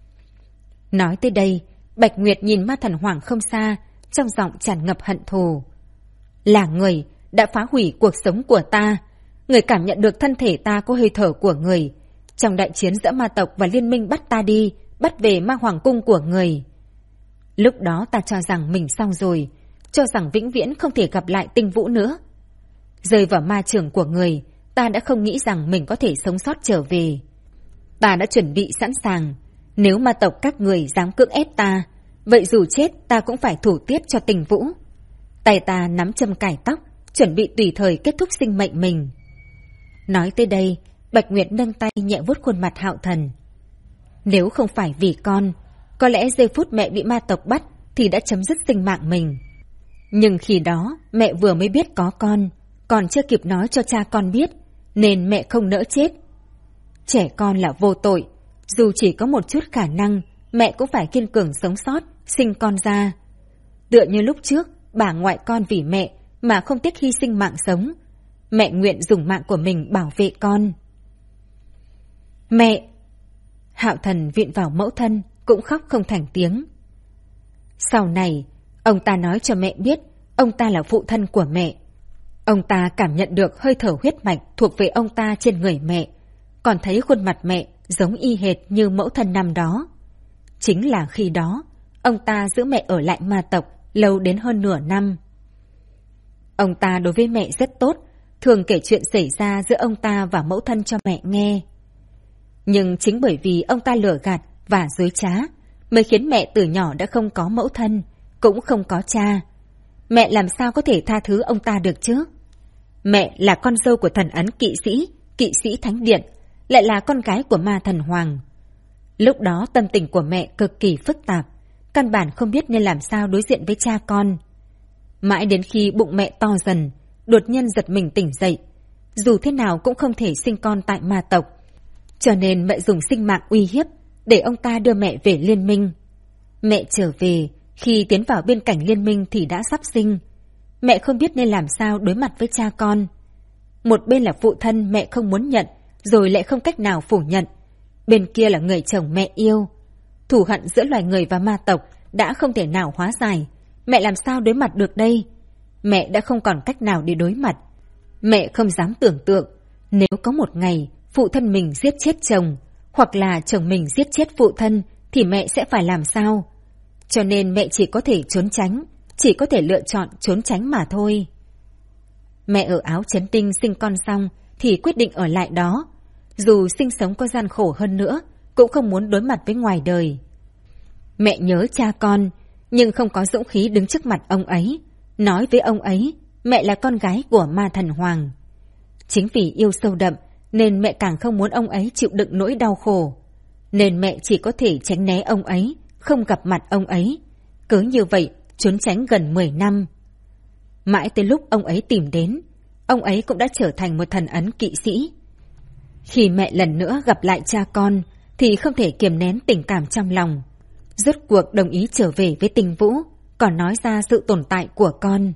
Nói tới đây, Bạch Nguyệt nhìn Ma Thần Hoàng không xa, trong giọng tràn ngập hận thù. Là người đã phá hủy cuộc sống của ta. Người cảm nhận được thân thể ta có hơi thở của người. Trong đại chiến giữa ma tộc và liên minh bắt ta đi, bắt về ma hoàng cung của người. Lúc đó ta cho rằng mình xong rồi, cho rằng vĩnh viễn không thể gặp lại Tinh Vũ nữa. Rơi vào ma trường của người, ta đã không nghĩ rằng mình có thể sống sót trở về. Ta đã chuẩn bị sẵn sàng, nếu ma tộc các người dám cưỡng ép ta, vậy dù chết ta cũng phải thủ tiếp cho Tinh Vũ. Tay ta nắm châm cài tóc, chuẩn bị tùy thời kết thúc sinh mệnh mình. Nói tới đây, Bạch Nguyệt nâng tay nhẹ vuốt khuôn mặt Hạo Thần. Nếu không phải vì con, có lẽ giây phút mẹ bị ma tộc bắt thì đã chấm dứt sinh mạng mình. Nhưng khi đó mẹ vừa mới biết có con, còn chưa kịp nói cho cha con biết, nên mẹ không nỡ chết. Trẻ con là vô tội, dù chỉ có một chút khả năng, mẹ cũng phải kiên cường sống sót, sinh con ra. Tựa như lúc trước, bà ngoại con vì mẹ mà không tiếc hy sinh mạng sống. Mẹ nguyện dùng mạng của mình bảo vệ con. Mẹ! Hạo Thần viện vào mẫu thân, cũng khóc không thành tiếng. Sau này, ông ta nói cho mẹ biết ông ta là phụ thân của mẹ. Ông ta cảm nhận được hơi thở huyết mạch thuộc về ông ta trên người mẹ, còn thấy khuôn mặt mẹ giống y hệt như mẫu thân năm đó. Chính là khi đó, ông ta giữ mẹ ở lại ma tộc lâu đến hơn nửa năm. Ông ta đối với mẹ rất tốt, thường kể chuyện xảy ra giữa ông ta và mẫu thân cho mẹ nghe. Nhưng chính bởi vì ông ta lừa gạt và dối trá, mới khiến mẹ từ nhỏ đã không có mẫu thân, cũng không có cha. Mẹ làm sao có thể tha thứ ông ta được chứ? Mẹ là con dâu của thần ấn kỵ sĩ thánh điện, lại là con gái của ma thần hoàng. Lúc đó tâm tình của mẹ cực kỳ phức tạp, căn bản không biết nên làm sao đối diện với cha con. Mãi đến khi bụng mẹ to dần, đột nhiên giật mình tỉnh dậy. Dù thế nào cũng không thể sinh con tại ma tộc, cho nên mẹ dùng sinh mạng uy hiếp để ông ta đưa mẹ về liên minh. Mẹ trở về, khi tiến vào bên cảnh liên minh thì đã sắp sinh. Mẹ không biết nên làm sao đối mặt với cha con. Một bên là phụ thân mẹ không muốn nhận, rồi lại không cách nào phủ nhận. Bên kia là người chồng mẹ yêu. Thù hận giữa loài người và ma tộc đã không thể nào hóa giải. Mẹ làm sao đối mặt được đây? Mẹ đã không còn cách nào để đối mặt. Mẹ không dám tưởng tượng, nếu có một ngày phụ thân mình giết chết chồng, hoặc là chồng mình giết chết phụ thân, thì mẹ sẽ phải làm sao? Cho nên mẹ chỉ có thể trốn tránh, chỉ có thể lựa chọn trốn tránh mà thôi. Mẹ ở Áo Chấn Tinh sinh con xong thì quyết định ở lại đó. Dù sinh sống có gian khổ hơn nữa, cũng không muốn đối mặt với ngoài đời. Mẹ nhớ cha con, nhưng không có dũng khí đứng trước mặt ông ấy, nói với ông ấy mẹ là con gái của ma thần hoàng. Chính vì yêu sâu đậm nên mẹ càng không muốn ông ấy chịu đựng nỗi đau khổ. Nên mẹ chỉ có thể tránh né ông ấy, không gặp mặt ông ấy. Cứ như vậy trốn tránh gần 10 năm. Mãi tới lúc ông ấy tìm đến, ông ấy cũng đã trở thành một thần ấn kỵ sĩ. Khi mẹ lần nữa gặp lại cha con thì không thể kiềm nén tình cảm trong lòng. Rốt cuộc đồng ý trở về với Tình Vũ, còn nói ra sự tồn tại của con.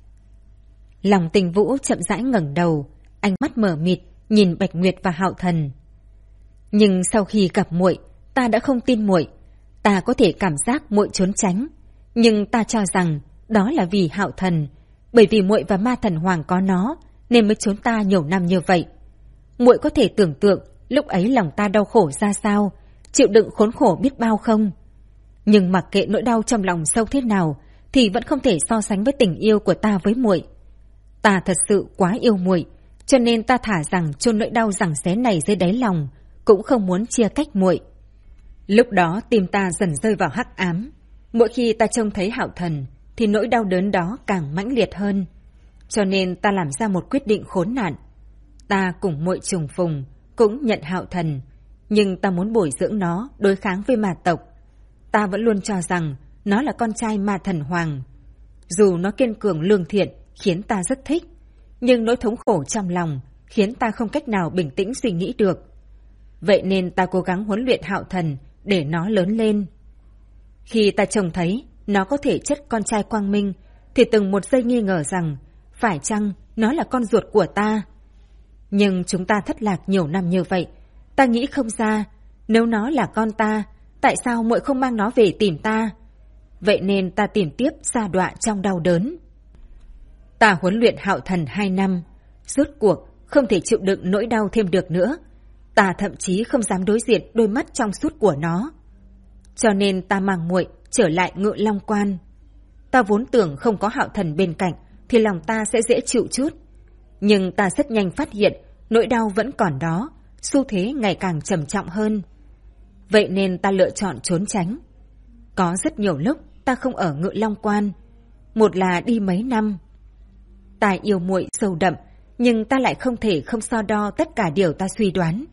Lòng Tình Vũ chậm rãi ngẩng đầu, ánh mắt mờ mịt nhìn Bạch Nguyệt và Hạo Thần. Nhưng sau khi gặp muội, ta đã không tin muội. Ta có thể cảm giác muội trốn tránh, nhưng ta cho rằng đó là vì Hạo Thần, bởi vì muội và ma thần hoàng có nó nên mới trốn ta nhiều năm như vậy. Muội có thể tưởng tượng lúc ấy lòng ta đau khổ ra sao, chịu đựng khốn khổ biết bao không? Nhưng mặc kệ nỗi đau trong lòng sâu thế nào thì vẫn không thể so sánh với tình yêu của ta với muội. Ta thật sự quá yêu muội, cho nên ta thả rằng chôn nỗi đau giằng xé này dưới đáy lòng, cũng không muốn chia cách muội. Lúc đó tim ta dần rơi vào hắc ám. Mỗi khi ta trông thấy Hạo Thần thì nỗi đau đớn đó càng mãnh liệt hơn. Cho nên ta làm ra một quyết định khốn nạn. Ta cùng muội trùng phùng, cũng nhận Hạo Thần, nhưng ta muốn bồi dưỡng nó đối kháng với ma tộc. Ta vẫn luôn cho rằng nó là con trai ma thần hoàng. Dù nó kiên cường lương thiện khiến ta rất thích, nhưng nỗi thống khổ trong lòng khiến ta không cách nào bình tĩnh suy nghĩ được. Vậy nên ta cố gắng huấn luyện Hạo Thần để nó lớn lên. Khi ta trông thấy nó có thể chất con trai quang minh thì từng một giây nghi ngờ rằng phải chăng nó là con ruột của ta. Nhưng chúng ta thất lạc nhiều năm như vậy, ta nghĩ không ra, nếu nó là con ta, tại sao muội không mang nó về tìm ta? Vậy nên ta tìm tiếp sa đọa trong đau đớn. Ta huấn luyện Hạo Thần 2 năm, rốt cuộc không thể chịu đựng nỗi đau thêm được nữa. Ta thậm chí không dám đối diện đôi mắt trong suốt của nó. Cho nên ta mang muội trở lại Ngự Long Quan. Ta vốn tưởng không có Hạo Thần bên cạnh thì lòng ta sẽ dễ chịu chút. Nhưng ta rất nhanh phát hiện nỗi đau vẫn còn đó, xu thế ngày càng trầm trọng hơn. Vậy nên ta lựa chọn trốn tránh. Có rất nhiều lúc ta không ở Ngự Long Quan. Một là đi mấy năm. Ta yêu muội sâu đậm, nhưng ta lại không thể không so đo tất cả điều ta suy đoán.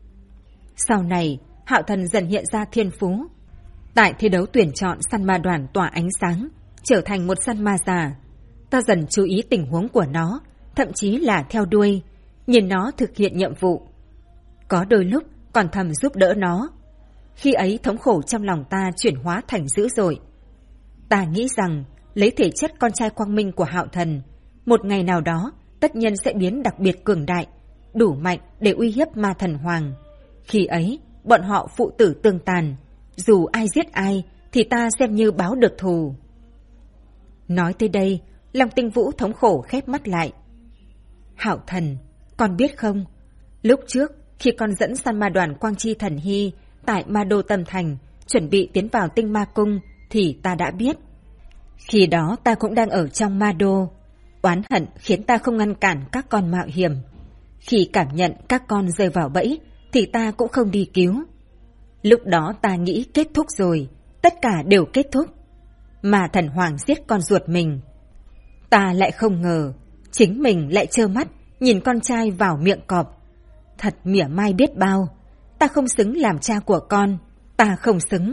Sau này, Hạo Thần dần hiện ra thiên phú. Tại thi đấu tuyển chọn săn ma đoàn tỏa ánh sáng, trở thành một săn ma già. Ta dần chú ý tình huống của nó, thậm chí là theo đuôi, nhìn nó thực hiện nhiệm vụ. Có đôi lúc còn thầm giúp đỡ nó. Khi ấy thống khổ trong lòng ta chuyển hóa thành dữ dội. Ta nghĩ rằng lấy thể chất con trai quang minh của Hạo Thần, một ngày nào đó tất nhiên sẽ biến đặc biệt cường đại, đủ mạnh để uy hiếp ma thần hoàng. Khi ấy, bọn họ phụ tử tương tàn, dù ai giết ai thì ta xem như báo được thù. Nói tới đây, Long Tinh Vũ thống khổ khép mắt lại. Hạo Thần, con biết không, lúc trước khi con dẫn săn ma đoàn Quang Chi Thần Hy tại Ma Đô Tâm Thành chuẩn bị tiến vào Tinh Ma Cung thì ta đã biết. Khi đó ta cũng đang ở trong Ma Đô. Oán hận khiến ta không ngăn cản các con mạo hiểm. Khi cảm nhận các con rơi vào bẫy thì ta cũng không đi cứu. Lúc đó ta nghĩ kết thúc rồi, tất cả đều kết thúc. Mà thần hoàng giết con ruột mình. Ta lại không ngờ, chính mình lại trơ mắt nhìn con trai vào miệng cọp. Thật mỉa mai biết bao, ta không xứng làm cha của con, ta không xứng.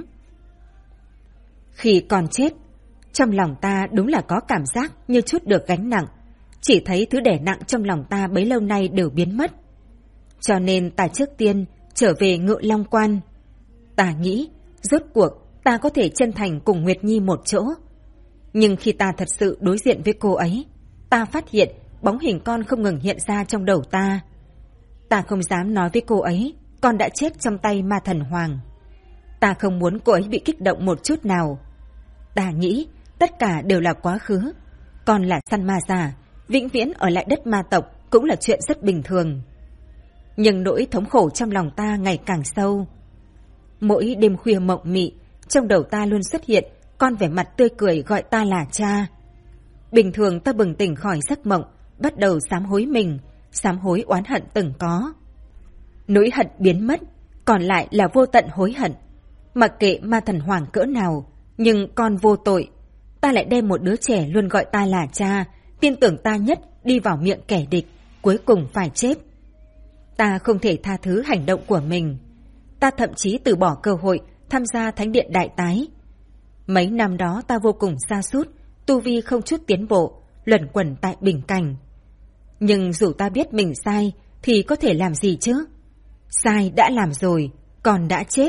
Khi con chết, trong lòng ta đúng là có cảm giác như trút được gánh nặng, chỉ thấy thứ đè nặng trong lòng ta bấy lâu nay đều biến mất. Cho nên ta trước tiên trở về Ngự Long Quan. Ta nghĩ, rốt cuộc ta có thể chân thành cùng Nguyệt Nhi một chỗ. Nhưng khi ta thật sự đối diện với cô ấy, ta phát hiện bóng hình con không ngừng hiện ra trong đầu ta. Ta không dám nói với cô ấy, con đã chết trong tay ma thần hoàng. Ta không muốn cô ấy bị kích động một chút nào. Ta nghĩ tất cả đều là quá khứ. Con là săn ma già, vĩnh viễn ở lại đất ma tộc cũng là chuyện rất bình thường. Nhưng nỗi thống khổ trong lòng ta ngày càng sâu. Mỗi đêm khuya mộng mị, trong đầu ta luôn xuất hiện con vẻ mặt tươi cười gọi ta là cha. Bình thường ta bừng tỉnh khỏi giấc mộng, bắt đầu sám hối mình, sám hối oán hận từng có. Nỗi hận biến mất, còn lại là vô tận hối hận. Mặc kệ ma thần hoàng cỡ nào, nhưng con vô tội. Ta lại đem một đứa trẻ luôn gọi ta là cha, tin tưởng ta nhất đi vào miệng kẻ địch, cuối cùng phải chết. Ta không thể tha thứ hành động của mình. Ta thậm chí từ bỏ cơ hội tham gia Thánh điện Đại Tái. Mấy năm đó ta vô cùng sa sút, tu vi không chút tiến bộ, luẩn quẩn tại bình cảnh. Nhưng dù ta biết mình sai, thì có thể làm gì chứ? Sai đã làm rồi, còn đã chết.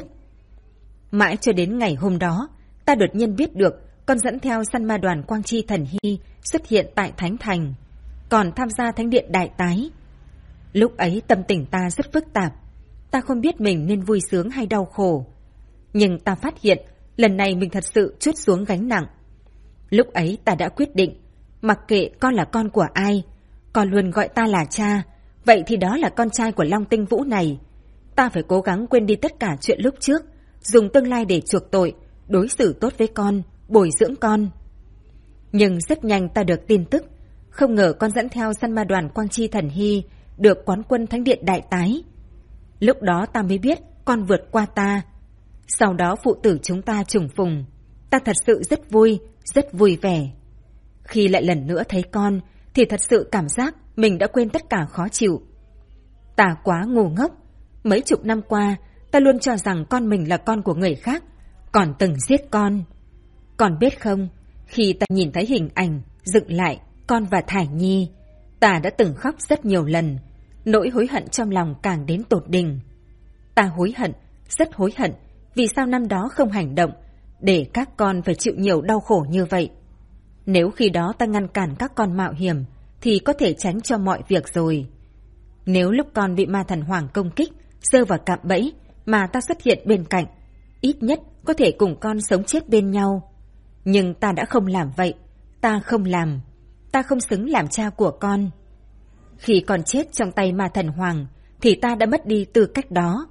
Mãi cho đến ngày hôm đó, ta đột nhiên biết được con dẫn theo săn ma đoàn Quang Chi Thần Hy xuất hiện tại Thánh Thành, còn tham gia Thánh điện Đại Tái. Lúc ấy tâm tình ta rất phức tạp, ta không biết mình nên vui sướng hay đau khổ. Nhưng ta phát hiện lần này mình thật sự trút xuống gánh nặng. Lúc ấy ta đã quyết định, mặc kệ con là con của ai, con luôn gọi ta là cha, vậy thì đó là con trai của Long Tinh Vũ này. Ta phải cố gắng quên đi tất cả chuyện lúc trước, dùng tương lai để chuộc tội, đối xử tốt với con, bồi dưỡng con. Nhưng rất nhanh ta được tin tức, không ngờ con dẫn theo săn ma đoàn Quang Chi Thần Hy được quán quân Thánh điện Đại Tái. Lúc đó ta mới biết con vượt qua ta. Sau đó phụ tử chúng ta trùng phùng. Ta thật sự rất vui vẻ. Khi lại lần nữa thấy con thì thật sự cảm giác mình đã quên tất cả khó chịu. Ta quá ngu ngốc. Mấy chục năm qua ta luôn cho rằng con mình là con của người khác, còn từng giết con. Con biết không, khi ta nhìn thấy hình ảnh dựng lại con và Thải Nhi, ta đã từng khóc rất nhiều lần. Nỗi hối hận trong lòng càng đến tột đỉnh. Ta hối hận, rất hối hận vì sao năm đó không hành động để các con phải chịu nhiều đau khổ như vậy. Nếu khi đó ta ngăn cản các con mạo hiểm thì có thể tránh cho mọi việc rồi. Nếu lúc con bị ma thần hoàng công kích, rơi vào cạm bẫy mà ta xuất hiện bên cạnh, ít nhất có thể cùng con sống chết bên nhau. Nhưng ta đã không làm vậy. Ta không làm. Ta không xứng làm cha của con. Khi con chết trong tay ma thần hoàng thì ta đã mất đi tư cách đó.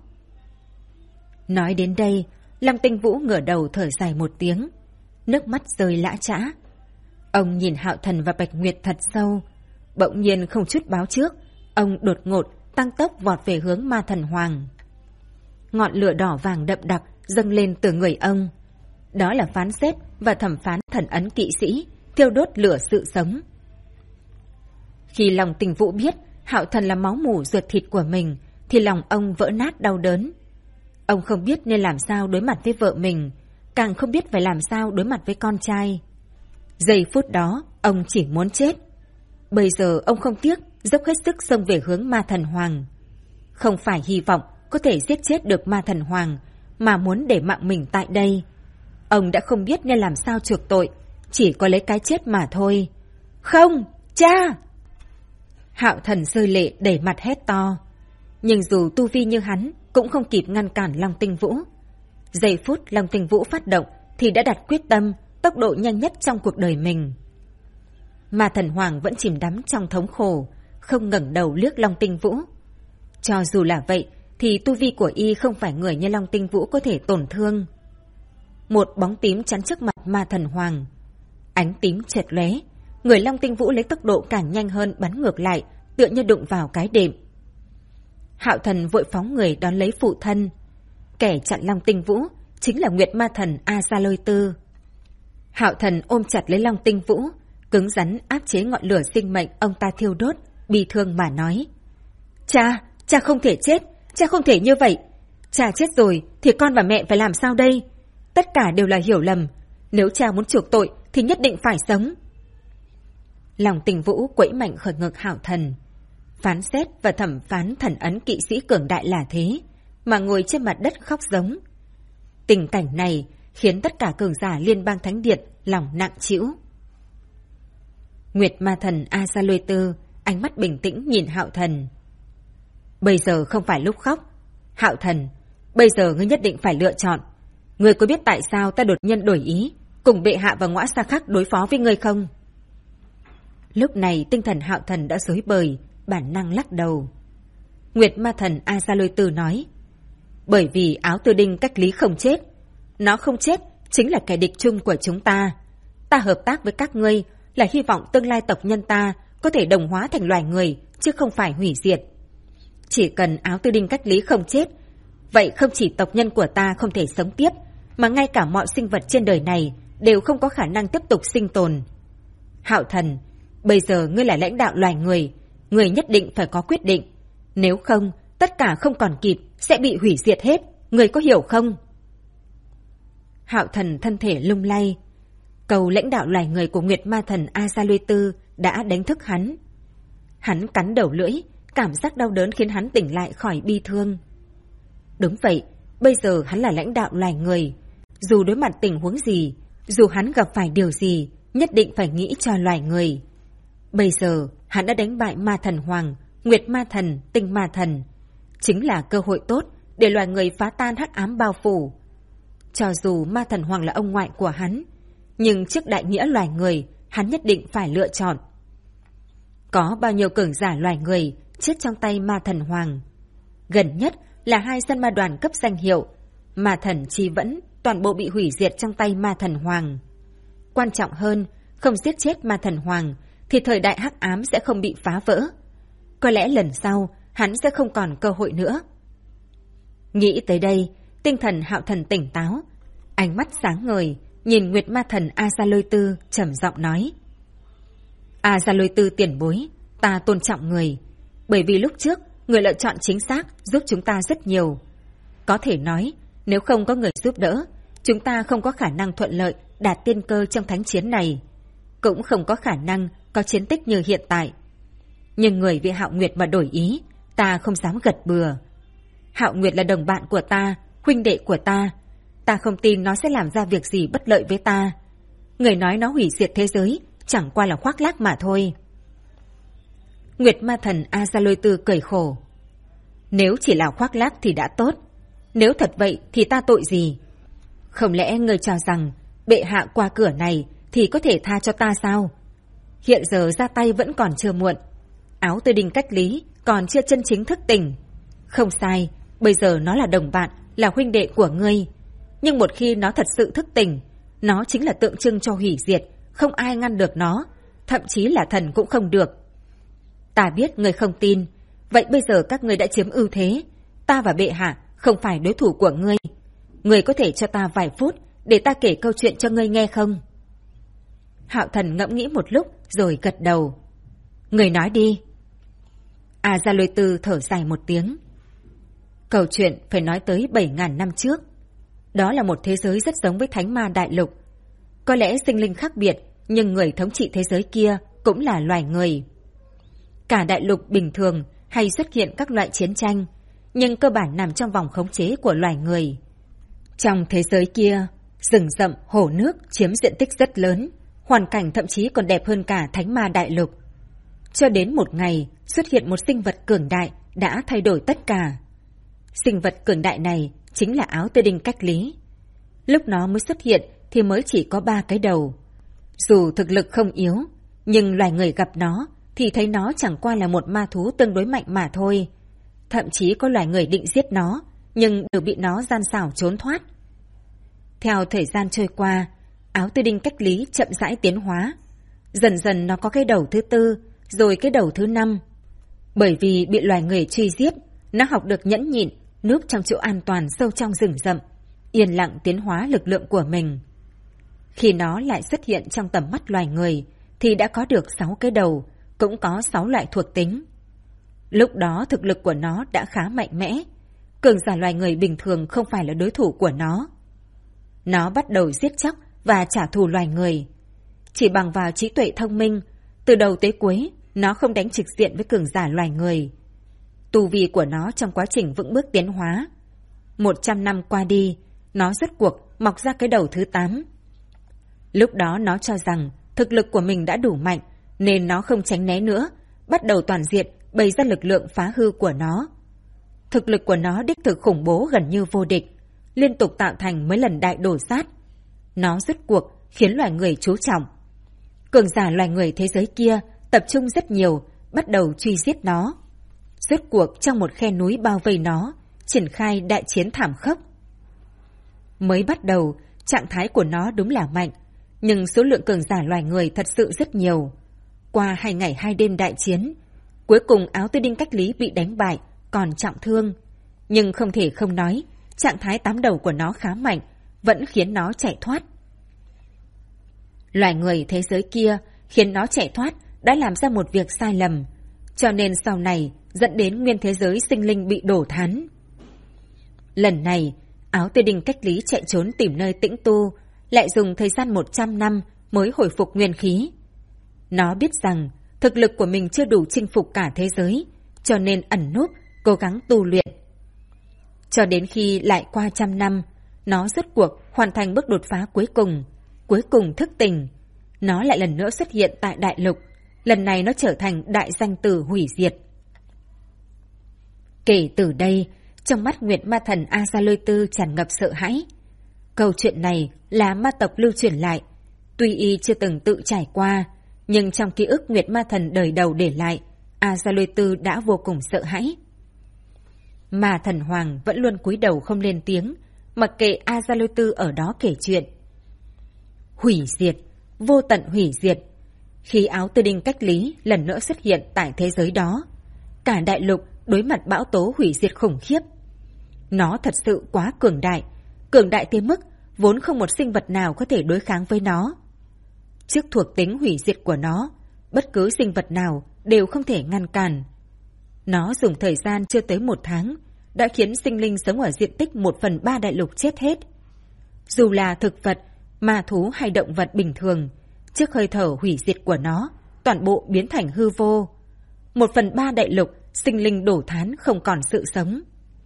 Nói đến đây, Long Tinh Vũ ngửa đầu thở dài một tiếng, nước mắt rơi lã chã. Ông nhìn Hạo Thần và Bạch Nguyệt thật sâu. Bỗng nhiên không chút báo trước, ông đột ngột tăng tốc vọt về hướng ma thần hoàng. Ngọn lửa đỏ vàng đậm đặc dâng lên từ người ông. Đó là phán xét và thẩm phán thần ấn kỵ sĩ, thiêu đốt lửa sự sống. Khi Long Tinh Vũ biết Hạo Thần là máu mủ ruột thịt của mình, thì lòng ông vỡ nát đau đớn. Ông không biết nên làm sao đối mặt với vợ mình, càng không biết phải làm sao đối mặt với con trai. Giây phút đó, ông chỉ muốn chết. Bây giờ ông không tiếc, dốc hết sức xông về hướng ma thần hoàng. Không phải hy vọng có thể giết chết được ma thần hoàng, mà muốn để mạng mình tại đây. Ông đã không biết nên làm sao chuộc tội, chỉ có lấy cái chết mà thôi. Không, Cha! Hạo Thần rơi lệ đẩy mặt hét to. Nhưng dù tu vi như hắn cũng không kịp ngăn cản Long Tinh Vũ. Giây phút Long Tinh Vũ phát động thì đã đặt quyết tâm, tốc độ nhanh nhất trong cuộc đời mình. Ma Thần Hoàng vẫn chìm đắm trong thống khổ, không ngẩng đầu liếc Long Tinh Vũ. Cho dù là vậy thì tu vi của y không phải người như Long Tinh Vũ có thể tổn thương. Một bóng tím chắn trước mặt Ma Thần Hoàng. Ánh tím chợt lóe, người Long Tinh Vũ lấy tốc độ càng nhanh hơn bắn ngược lại, tựa như đụng vào cái đệm. Hạo Thần vội phóng người đón lấy phụ thân. Kẻ chặn Long Tinh Vũ chính là Nguyệt Ma Thần A Sa Lôi Tư. Hạo Thần ôm chặt lấy Long Tinh Vũ, cứng rắn áp chế ngọn lửa sinh mệnh ông ta thiêu đốt, bi thương mà nói: Cha không thể chết, cha không thể như vậy. Cha chết rồi thì con và mẹ phải làm sao đây? Tất cả đều là hiểu lầm. Nếu cha muốn chuộc tội thì nhất định phải sống. Long Tinh Vũ quẫy mạnh khỏi ngực Hạo Thần. Phán xét và thẩm phán thần ấn kỵ sĩ cường đại là thế, mà ngồi trên mặt đất khóc giống. Tình cảnh này khiến tất cả cường giả liên bang thánh điện lòng nặng trĩu. Nguyệt Ma Thần A Sa Lôi Tư ánh mắt bình tĩnh nhìn Hạo Thần. Bây giờ không phải lúc khóc. Hạo Thần, bây giờ ngươi nhất định phải lựa chọn. Ngươi có biết tại sao ta đột nhiên đổi ý, cùng bệ hạ và Ngõa Sa Khắc đối phó với ngươi không? Lúc này tinh thần Hạo Thần đã rối bời, bản năng lắc đầu. Nguyệt Ma Thần A Sa Lôi Tư nói: bởi vì Áo Tư Đinh cách lý không chết. Nó không chết chính là kẻ địch chung của chúng ta. Ta hợp tác với các ngươi là hy vọng tương lai tộc nhân ta có thể đồng hóa thành loài người, chứ không phải hủy diệt. Chỉ cần Áo Tư Đinh cách lý không chết, vậy không chỉ tộc nhân của ta không thể sống tiếp, mà ngay cả mọi sinh vật trên đời này đều không có khả năng tiếp tục sinh tồn. Hạo Thần, bây giờ ngươi là lãnh đạo loài người, ngươi nhất định phải có quyết định. Nếu không, tất cả không còn kịp, sẽ bị hủy diệt hết. Ngươi có hiểu không? Hạo Thần thân thể lung lay. Cầu lãnh đạo loài người của Nguyệt Ma Thần A Sa Lôi Tư đã đánh thức hắn. Hắn cắn đầu lưỡi, cảm giác đau đớn khiến hắn tỉnh lại khỏi bi thương. Đúng vậy, bây giờ hắn là lãnh đạo loài người. Dù đối mặt tình huống gì, dù hắn gặp phải điều gì, nhất định phải nghĩ cho loài người. Bây giờ hắn đã đánh bại Ma Thần Hoàng, Nguyệt Ma Thần, Tinh Ma Thần. Chính là cơ hội tốt để loài người phá tan hắc ám bao phủ. Cho dù Ma Thần Hoàng là ông ngoại của hắn, nhưng trước đại nghĩa loài người, hắn nhất định phải lựa chọn. Có bao nhiêu cường giả loài người chết trong tay Ma Thần Hoàng? Gần nhất là 2 săn ma đoàn cấp danh hiệu, Ma Thần Chi Vẫn toàn bộ bị hủy diệt trong tay Ma Thần Hoàng. Quan trọng hơn, không giết chết Ma Thần Hoàng thì thời đại hắc ám sẽ không bị phá vỡ. Có lẽ lần sau hắn sẽ không còn cơ hội nữa. Nghĩ tới đây, tinh thần Hạo Thần tỉnh táo, ánh mắt sáng ngời, nhìn Nguyệt Ma Thần A Sa Lôi Tư trầm giọng nói: A Sa Lôi Tư tiền bối, ta tôn trọng người, bởi vì lúc trước người lựa chọn chính xác giúp chúng ta rất nhiều. Có thể nói, nếu không có người giúp đỡ, chúng ta không có khả năng thuận lợi đạt tiên cơ trong thánh chiến này, cũng không có khả năng có chiến tích như hiện tại. Nhưng người vì Hạo Nguyệt mà đổi ý, ta không dám gật bừa. Hạo Nguyệt là đồng bạn của ta, huynh đệ của ta. Ta không tin nó sẽ làm ra việc gì bất lợi với ta. Người nói nó hủy diệt thế giới, chẳng qua là khoác lác mà thôi. Nguyệt Ma Thần A Sa Lôi Tư cười khổ. Nếu chỉ là khoác lác thì đã tốt. Nếu thật vậy thì ta tội gì? Không lẽ ngươi cho rằng bệ hạ qua cửa này thì có thể tha cho ta sao? Hiện giờ ra tay vẫn còn chưa muộn. Áo Tư Đinh cách lý còn chưa chân chính thức tỉnh. Không sai, bây giờ nó là đồng bạn, là huynh đệ của ngươi. Nhưng một khi nó thật sự thức tỉnh, nó chính là tượng trưng cho hủy diệt, không ai ngăn được nó, thậm chí là thần cũng không được. Ta biết ngươi không tin, vậy bây giờ các ngươi đã chiếm ưu thế. Ta và bệ hạ không phải đối thủ của ngươi. Ngươi có thể cho ta vài phút để ta kể câu chuyện cho ngươi nghe không? Hạo Thần ngẫm nghĩ một lúc rồi gật đầu. Ngươi nói đi. A Sa Lôi Tư thở dài một tiếng. Câu chuyện phải nói tới 7.000 năm trước. Đó là một thế giới rất giống với Thánh Ma Đại Lục. Có lẽ sinh linh khác biệt, nhưng người thống trị thế giới kia cũng là loài người. Cả đại lục bình thường hay xuất hiện các loại chiến tranh, nhưng cơ bản nằm trong vòng khống chế của loài người. Trong thế giới kia, rừng rậm, hồ nước chiếm diện tích rất lớn, hoàn cảnh thậm chí còn đẹp hơn cả Thánh Ma Đại Lục. Cho đến một ngày, xuất hiện một sinh vật cường đại đã thay đổi tất cả. Sinh vật cường đại này chính là áo tơ đinh cách lý. Lúc nó mới xuất hiện thì mới chỉ có 3 cái đầu. Dù thực lực không yếu, nhưng loài người gặp nó thì thấy nó chẳng qua là một ma thú tương đối mạnh mà thôi. Thậm chí có loài người định giết nó, nhưng đều bị nó gian xảo trốn thoát. Theo thời gian trôi qua, áo tơ đinh cách lý chậm rãi tiến hóa. Dần dần nó có cái đầu thứ 4, rồi cái đầu thứ 5. Bởi vì bị loài người truy giết, nó học được nhẫn nhịn, núp trong chỗ an toàn sâu trong rừng rậm, yên lặng tiến hóa lực lượng của mình. Khi nó lại xuất hiện trong tầm mắt loài người, thì đã có được 6 cái đầu, cũng có 6 loại thuộc tính. Lúc đó thực lực của nó đã khá mạnh mẽ, cường giả loài người bình thường không phải là đối thủ của nó. Nó bắt đầu giết chóc và trả thù loài người. Chỉ bằng vào trí tuệ thông minh, từ đầu tới cuối, nó không đánh trực diện với cường giả loài người. Tu vi của nó trong quá trình vững bước tiến hóa. 100 năm qua đi, nó rốt cuộc mọc ra cái đầu thứ 8. Lúc đó nó cho rằng thực lực của mình đã đủ mạnh, nên nó không tránh né nữa, bắt đầu toàn diện bày ra lực lượng phá hư của nó. Thực lực của nó đích thực khủng bố gần như vô địch, liên tục tạo thành mấy lần đại đổ sát. Nó rốt cuộc khiến loài người chú trọng. Cường giả loài người thế giới kia tập trung rất nhiều, bắt đầu truy giết nó. Rốt cuộc trong một khe núi bao vây nó, triển khai đại chiến thảm khốc. Mới bắt đầu, trạng thái của nó đúng là mạnh, nhưng số lượng cường giả loài người thật sự rất nhiều. Qua 2 ngày 2 đêm đại chiến, cuối cùng áo tơ đinh cách lý bị đánh bại, còn trọng thương. Nhưng không thể không nói, trạng thái 8 đầu của nó khá mạnh, vẫn khiến nó chạy thoát. Loài người thế giới kia khiến nó chạy thoát đã làm ra một việc sai lầm, cho nên sau này dẫn đến nguyên thế giới sinh linh bị đổ thán. Lần này, áo tơ đinh cách lý chạy trốn tìm nơi tĩnh tu, lại dùng thời gian 100 năm mới hồi phục nguyên khí. Nó biết rằng thực lực của mình chưa đủ chinh phục cả thế giới, cho nên ẩn núp, cố gắng tu luyện. Cho đến khi lại qua 100 năm, nó rốt cuộc hoàn thành bước đột phá cuối cùng thức tỉnh. Nó lại lần nữa xuất hiện tại đại lục, lần này nó trở thành đại danh tử hủy diệt. Kể từ đây, trong mắt Nguyệt Ma Thần Azaloi tràn ngập sợ hãi. Câu chuyện này là ma tộc lưu truyền lại, tuy y chưa từng tự trải qua, nhưng trong ký ức Nguyệt Ma Thần đời đầu để lại, Azaloi đã vô cùng sợ hãi. Mà Thần Hoàng vẫn luôn cúi đầu không lên tiếng, mặc kệ Azaloi ở đó kể chuyện. Hủy diệt, vô tận hủy diệt. Khi áo tơ đinh cách lý lần nữa xuất hiện tại thế giới đó, cả đại lục đối mặt bão tố hủy diệt khủng khiếp. Nó thật sự quá cường đại tới mức vốn không một sinh vật nào có thể đối kháng với nó. Trước thuộc tính hủy diệt của nó, bất cứ sinh vật nào đều không thể ngăn cản. Nó dùng thời gian chưa tới 1 tháng, đã khiến sinh linh sống ở diện tích 1/3 đại lục chết hết. Dù là thực vật, ma thú hay động vật bình thường, trước hơi thở hủy diệt của nó, toàn bộ biến thành hư vô. 1/3 đại lục, sinh linh đổ thán không còn sự sống.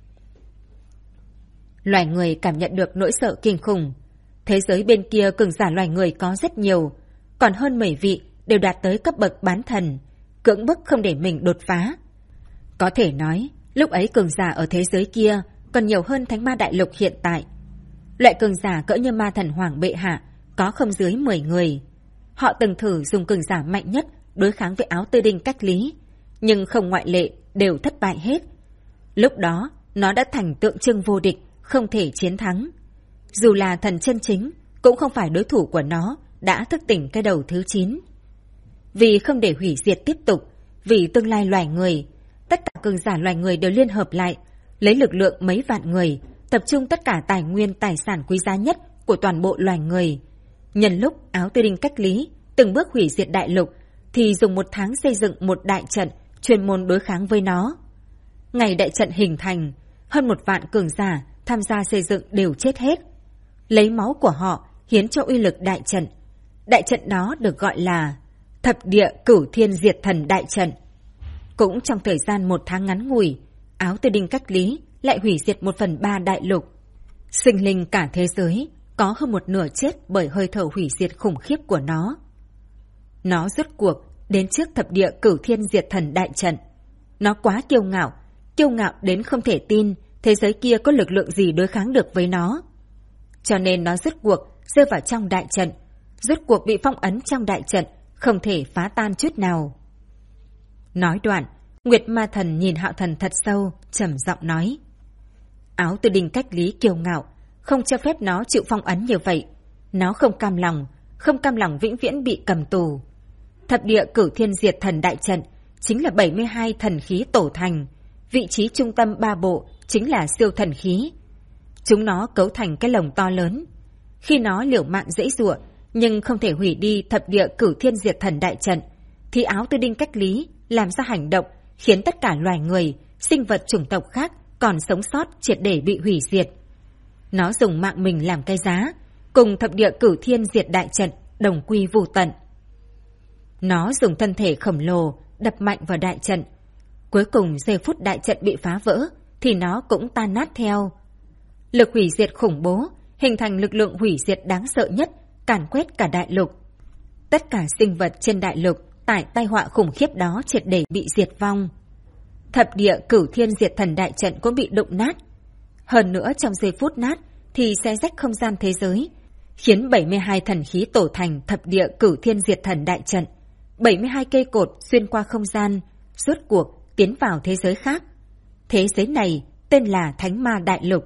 Loài người cảm nhận được nỗi sợ kinh khủng. Thế giới bên kia cường giả loài người có rất nhiều, còn hơn 10 vị đều đạt tới cấp bậc bán thần, cưỡng bức không để mình đột phá. Có thể nói, lúc ấy cường giả ở thế giới kia còn nhiều hơn Thánh Ma Đại Lục hiện tại. Loại cường giả cỡ như Ma Thần Hoàng bệ hạ có không dưới 10 người. Họ từng thử dùng cường giả mạnh nhất đối kháng với áo tơ đinh cách lý, nhưng không ngoại lệ đều thất bại hết. Lúc đó, nó đã thành tượng trưng vô địch, không thể chiến thắng. Dù là thần chân chính, cũng không phải đối thủ của nó đã thức tỉnh cái đầu thứ 9. Vì không để hủy diệt tiếp tục, vì tương lai loài người, tất cả cường giả loài người đều liên hợp lại, lấy lực lượng mấy vạn người, tập trung tất cả tài nguyên tài sản quý giá nhất của toàn bộ loài người. Nhân lúc áo tơ đinh cách lý từng bước hủy diệt đại lục, thì dùng 1 tháng xây dựng một đại trận chuyên môn đối kháng với nó. Ngày đại trận hình thành, hơn 1 vạn cường giả tham gia xây dựng đều chết hết. Lấy máu của họ hiến cho uy lực đại trận. Đại trận đó được gọi là Thập Địa Cửu Thiên Diệt Thần Đại Trận. Cũng trong thời gian 1 tháng ngắn ngủi, áo tơ đinh cách lý lại hủy diệt 1/3 đại lục. Sinh linh cả thế giới có hơn 1/2 chết bởi hơi thở hủy diệt khủng khiếp của nó. Nó rốt cuộc đến trước thập địa Cửu Thiên Diệt Thần đại trận. Nó quá kiêu ngạo đến không thể tin thế giới kia có lực lượng gì đối kháng được với nó. Cho nên nó rốt cuộc rơi vào trong đại trận, rốt cuộc bị phong ấn trong đại trận, không thể phá tan chút nào. Nói đoạn, Nguyệt Ma Thần nhìn Hạo Thần thật sâu, trầm giọng nói: Áo Tư Đinh cách lý kiêu ngạo, không cho phép nó chịu phong ấn như vậy. Nó không cam lòng vĩnh viễn bị cầm tù. Thập địa Cửu Thiên Diệt Thần đại trận chính là 72 thần khí tổ thành, vị trí trung tâm 3 bộ chính là siêu thần khí. Chúng nó cấu thành cái lồng to lớn. Khi nó liều mạng giãy giụa nhưng không thể hủy đi thập địa Cửu Thiên Diệt Thần đại trận, thì Áo Tư Đinh cách lý làm ra hành động khiến tất cả loài người, sinh vật chủng tộc khác còn sống sót triệt để bị hủy diệt. Nó dùng mạng mình làm cái giá, cùng thập địa Cửu Thiên Diệt đại trận đồng quy vô tận. Nó dùng thân thể khổng lồ đập mạnh vào đại trận. Cuối cùng giây phút đại trận bị phá vỡ thì nó cũng tan nát theo. Lực hủy diệt khủng bố hình thành lực lượng hủy diệt đáng sợ nhất, càn quét cả đại lục. Tất cả sinh vật trên đại lục tại tai họa khủng khiếp đó triệt để bị diệt vong. Thập địa Cửu Thiên Diệt Thần đại trận cũng bị đụng nát. Hơn nữa trong giây phút nát thì xé rách không gian thế giới, khiến 72 thần khí tổ thành thập địa Cửu Thiên Diệt Thần đại trận, 72 cây cột xuyên qua không gian, rốt cuộc tiến vào thế giới khác. Thế giới này tên là Thánh Ma Đại Lục.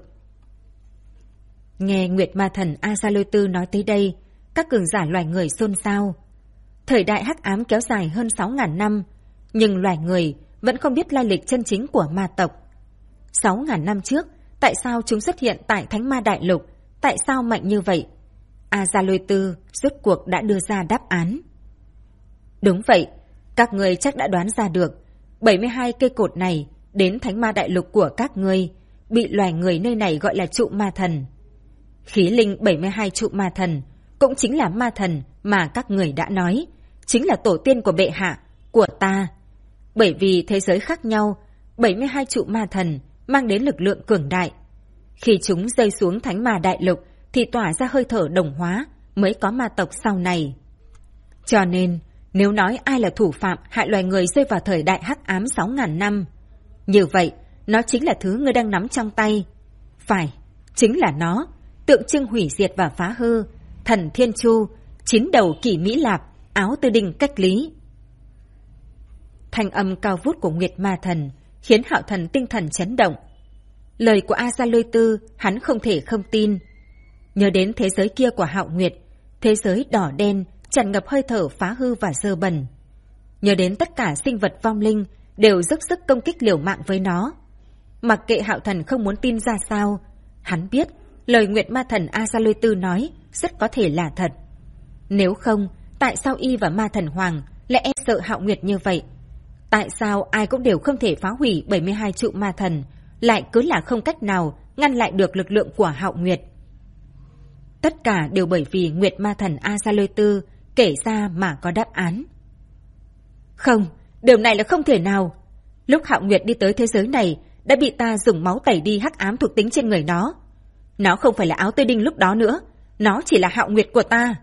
Nghe Nguyệt Ma Thần A Gia Lôi Tư nói tới đây, các cường giả loài người xôn xao. Thời đại hắc ám kéo dài hơn 6.000 năm, nhưng loài người vẫn không biết lai lịch chân chính của ma tộc. 6.000 năm trước, tại sao chúng xuất hiện tại Thánh Ma Đại Lục? Tại sao mạnh như vậy? A Gia Lôi Tư rốt cuộc đã đưa ra đáp án. Đúng vậy, các ngươi chắc đã đoán ra được. 72 cây cột này đến Thánh Ma Đại Lục của các ngươi, bị loài người nơi này gọi là trụ ma thần. Khí linh 72 trụ ma thần cũng chính là ma thần mà các người đã nói, chính là tổ tiên của bệ hạ, của ta. Bởi vì thế giới khác nhau, 72 trụ ma thần mang đến lực lượng cường đại. Khi chúng rơi xuống Thánh Ma Đại Lục thì tỏa ra hơi thở đồng hóa, mới có ma tộc sau này. Cho nên, nếu nói ai là thủ phạm hại loài người rơi vào thời đại hắc ám 6.000 năm, như vậy, nó chính là thứ ngươi đang nắm trong tay. Phải, chính là nó, tượng trưng hủy diệt và phá hư, thần Thiên Chu, 9 đầu kỷ Mỹ Lạp, Áo Tư Đinh cách lý. Thanh âm cao vút của Nguyệt Ma Thần khiến Hạo Thần tinh thần chấn động. Lời của A Gia Lôi Tư hắn không thể không tin. Nhớ đến thế giới kia của Hạo Nguyệt, thế giới đỏ đen tràn ngập hơi thở phá hư và dơ bẩn. Nhớ đến tất cả sinh vật vong linh đều dốc sức công kích liều mạng với nó. Mặc kệ Hạo Thần không muốn tin ra sao, hắn biết lời Nguyệt Ma Thần A Gia Lôi Tư nói rất có thể là thật. Nếu không, tại sao y và Ma Thần Hoàng lại e sợ Hạo Nguyệt như vậy? Tại sao ai cũng đều không thể phá hủy 72 trụ ma thần, lại cứ là không cách nào ngăn lại được lực lượng của Hạo Nguyệt? Tất cả đều bởi vì Nguyệt Ma Thần A Gia Lôi Tư kể ra mà có đáp án. Không, điều này là không thể nào. Lúc Hạo Nguyệt đi tới thế giới này đã bị ta dùng máu tẩy đi hắc ám thuộc tính trên người nó. Nó không phải là Áo Tư Đinh lúc đó nữa, nó chỉ là Hạo Nguyệt của ta.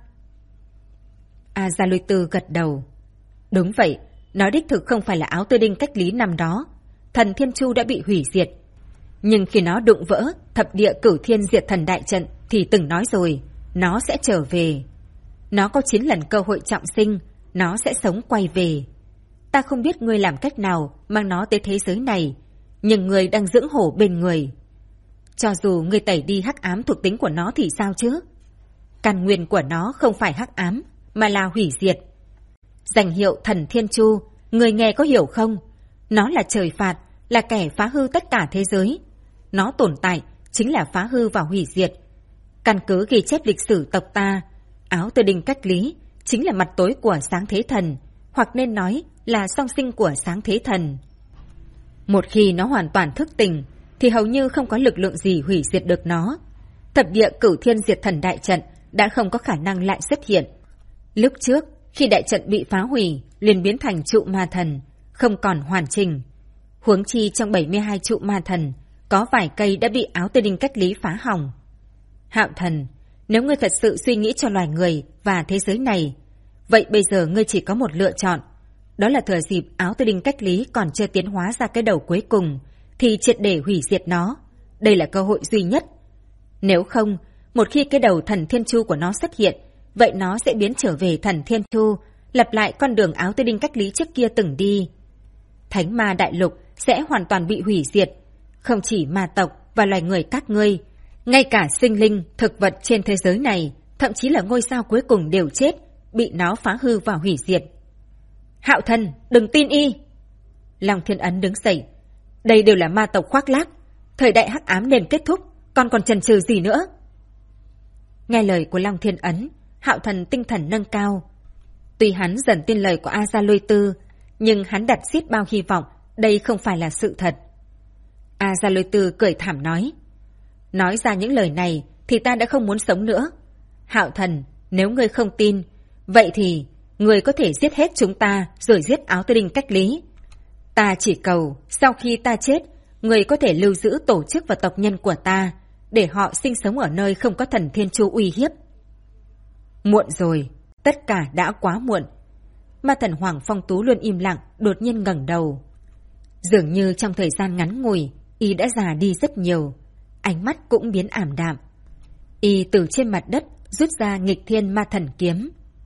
A Gia Lôi Tư gật đầu. Đúng vậy, nó đích thực không phải là Áo Tư Đinh cách lý năm đó. Thần Thiên Chu đã bị hủy diệt. Nhưng khi nó đụng vỡ thập địa Cửu Thiên Diệt Thần đại trận thì từng nói rồi, nó sẽ trở về. Nó có 9 lần cơ hội trọng sinh, nó sẽ sống quay về. Ta không biết ngươi làm cách nào mang nó tới thế giới này, nhưng ngươi đang dưỡng hổ bên người. Cho dù ngươi tẩy đi hắc ám thuộc tính của nó thì sao chứ? Căn nguyên của nó không phải hắc ám, mà là hủy diệt. Danh hiệu Thần Thiên Chu, người nghe có hiểu không? Nó là trời phạt, là kẻ phá hư tất cả thế giới. Nó tồn tại chính là phá hư và hủy diệt. Căn cứ ghi chép lịch sử tộc ta, Áo Tư Đinh cách lý chính là mặt tối của Sáng Thế Thần, hoặc nên nói là song sinh của Sáng Thế Thần. Một khi nó hoàn toàn thức tỉnh thì hầu như không có lực lượng gì hủy diệt được nó. Thập địa Cửu Thiên Diệt Thần đại trận đã không có khả năng lại xuất hiện. Lúc trước, khi đại trận bị phá hủy, liền biến thành trụ ma thần, không còn hoàn chỉnh. Huống chi trong 72 trụ ma thần, có vài cây đã bị Áo Tư Đinh cách lý phá hỏng. Hạo Thần, nếu ngươi thật sự suy nghĩ cho loài người và thế giới này, vậy bây giờ ngươi chỉ có một lựa chọn, đó là thừa dịp áo tư đinh cách lý còn chưa tiến hóa ra cái đầu cuối cùng, thì triệt để hủy diệt nó. Đây là cơ hội duy nhất. Nếu không, một khi cái đầu thần thiên chu của nó xuất hiện, vậy nó sẽ biến trở về thần thiên chu, lặp lại con đường áo tư đinh cách lý trước kia từng đi. Thánh ma đại lục sẽ hoàn toàn bị hủy diệt. Không chỉ ma tộc và loài người các ngươi, ngay cả sinh linh, thực vật trên thế giới này, thậm chí là ngôi sao cuối cùng đều chết, bị nó phá hư và hủy diệt. Hạo Thần, đừng tin y! Long Thiên Ấn đứng dậy. Đây đều là ma tộc khoác lác. Thời đại hắc ám nên kết thúc, còn chần chừ gì nữa? Nghe lời của Long Thiên Ấn, Hạo Thần tinh thần nâng cao. Tuy hắn dần tin lời của A Gia Lôi Tư, nhưng hắn đặt xiết bao hy vọng đây không phải là sự thật. A Gia Lôi Tư cười thảm nói ra những lời này thì ta đã không muốn sống nữa. Hạo Thần, nếu ngươi không tin, vậy thì ngươi có thể giết hết chúng ta rồi giết áo tư đinh cách lý. Ta chỉ cầu sau khi ta chết, ngươi có thể lưu giữ tổ chức và tộc nhân của ta, để họ sinh sống ở nơi không có thần thiên chu uy hiếp. Muộn rồi, tất cả đã quá muộn. Ma thần Hoàng Phong Tú luôn im lặng, đột nhiên ngẩng đầu. Dường như trong thời gian ngắn ngủi, y đã già đi rất nhiều, ánh mắt cũng biến ảm đạm. Y từ trên mặt đất rút ra nghịch thiên ma thần kiếm.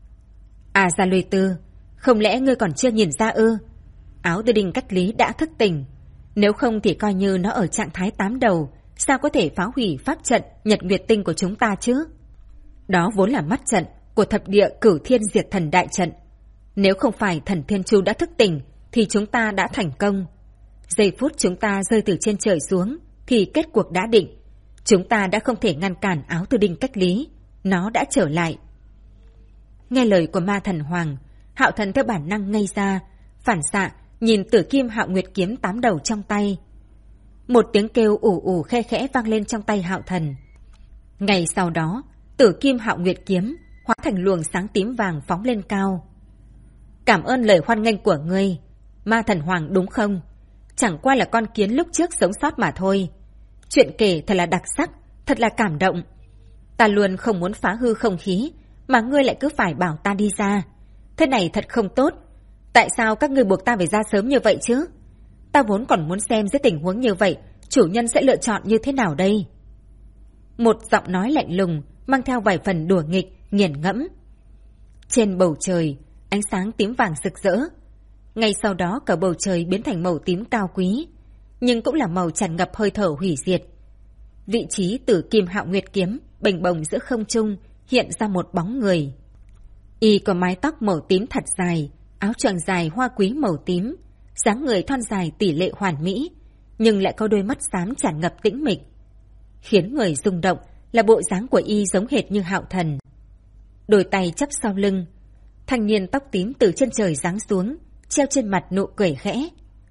À Gia Lôi Tư, không lẽ ngươi còn chưa nhìn ra ư? Áo tư đinh cách lý đã thức tỉnh, nếu không thì coi như nó ở trạng thái 8 đầu, sao có thể phá hủy pháp trận Nhật Nguyệt Tinh của chúng ta chứ? Đó vốn là mắt trận của thập địa Cửu Thiên Diệt Thần đại trận. Nếu không phải thần Thiên Chu đã thức tỉnh thì chúng ta đã thành công. Giây phút chúng ta rơi từ trên trời xuống thì kết cuộc đã định. Chúng ta đã không thể ngăn cản áo tư đinh cách lý, nó đã trở lại. Nghe lời của ma thần Hoàng, Hạo Thần theo bản năng ngây ra, phản xạ nhìn Tử Kim Hạo Nguyệt kiếm 8 đầu trong tay. Một tiếng kêu ủ ủ khe khẽ vang lên trong tay Hạo Thần. Ngày sau đó, Tử Kim Hạo Nguyệt kiếm hóa thành luồng sáng tím vàng phóng lên cao. Cảm ơn lời hoan nghênh của ngươi, ma thần Hoàng đúng không? Chẳng qua là con kiến lúc trước sống sót mà thôi. Chuyện kể thật là đặc sắc, thật là cảm động. Ta luôn không muốn phá hư không khí, mà ngươi lại cứ phải bảo ta đi ra. Thế này thật không tốt. Tại sao các ngươi buộc ta phải ra sớm như vậy chứ? Ta vốn còn muốn xem dưới tình huống như vậy, chủ nhân sẽ lựa chọn như thế nào đây? Một giọng nói lạnh lùng, mang theo vài phần đùa nghịch, nghiền ngẫm. Trên bầu trời, ánh sáng tím vàng rực rỡ. Ngay sau đó cả bầu trời biến thành màu tím cao quý, nhưng cũng là màu tràn ngập hơi thở hủy diệt. Vị trí Tử Kim Hạo Nguyệt kiếm bềnh bồng giữa không trung hiện ra một bóng người. Y có mái tóc màu tím thật dài, áo choàng dài hoa quý màu tím, dáng người thon dài tỷ lệ hoàn mỹ, nhưng lại có đôi mắt xám tràn ngập tĩnh mịch. Khiến người rung động là bộ dáng của y giống hệt như Hạo Thần. Đôi tay chắp sau lưng, thanh niên tóc tím từ chân trời giáng xuống, treo trên mặt nụ cười khẽ.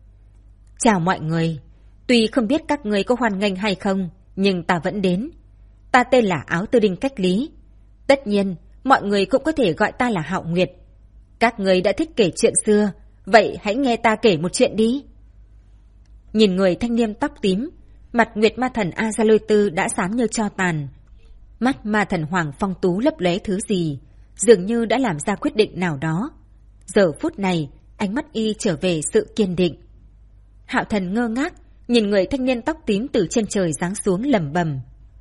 Chào mọi người, tuy không biết các người có hoan nghênh hay không, nhưng ta vẫn đến. Ta tên là Áo Tư Đinh Cách Lý. Tất nhiên, mọi người cũng có thể gọi ta là Hạo Nguyệt. Các người đã thích kể chuyện xưa, vậy hãy nghe ta kể một chuyện đi. Nhìn người thanh niên tóc tím, mặt Nguyệt Ma Thần A Gia Lôi Tư đã xám như tro tàn. Mắt Ma Thần Hoàng Phong Tú lấp lóe thứ gì, dường như đã làm ra quyết định nào đó. Giờ phút này, ánh mắt y trở về sự kiên định. Hạo Thần ngơ ngác, nhìn người thanh niên tóc tím từ trên trời giáng xuống lẩm bẩm.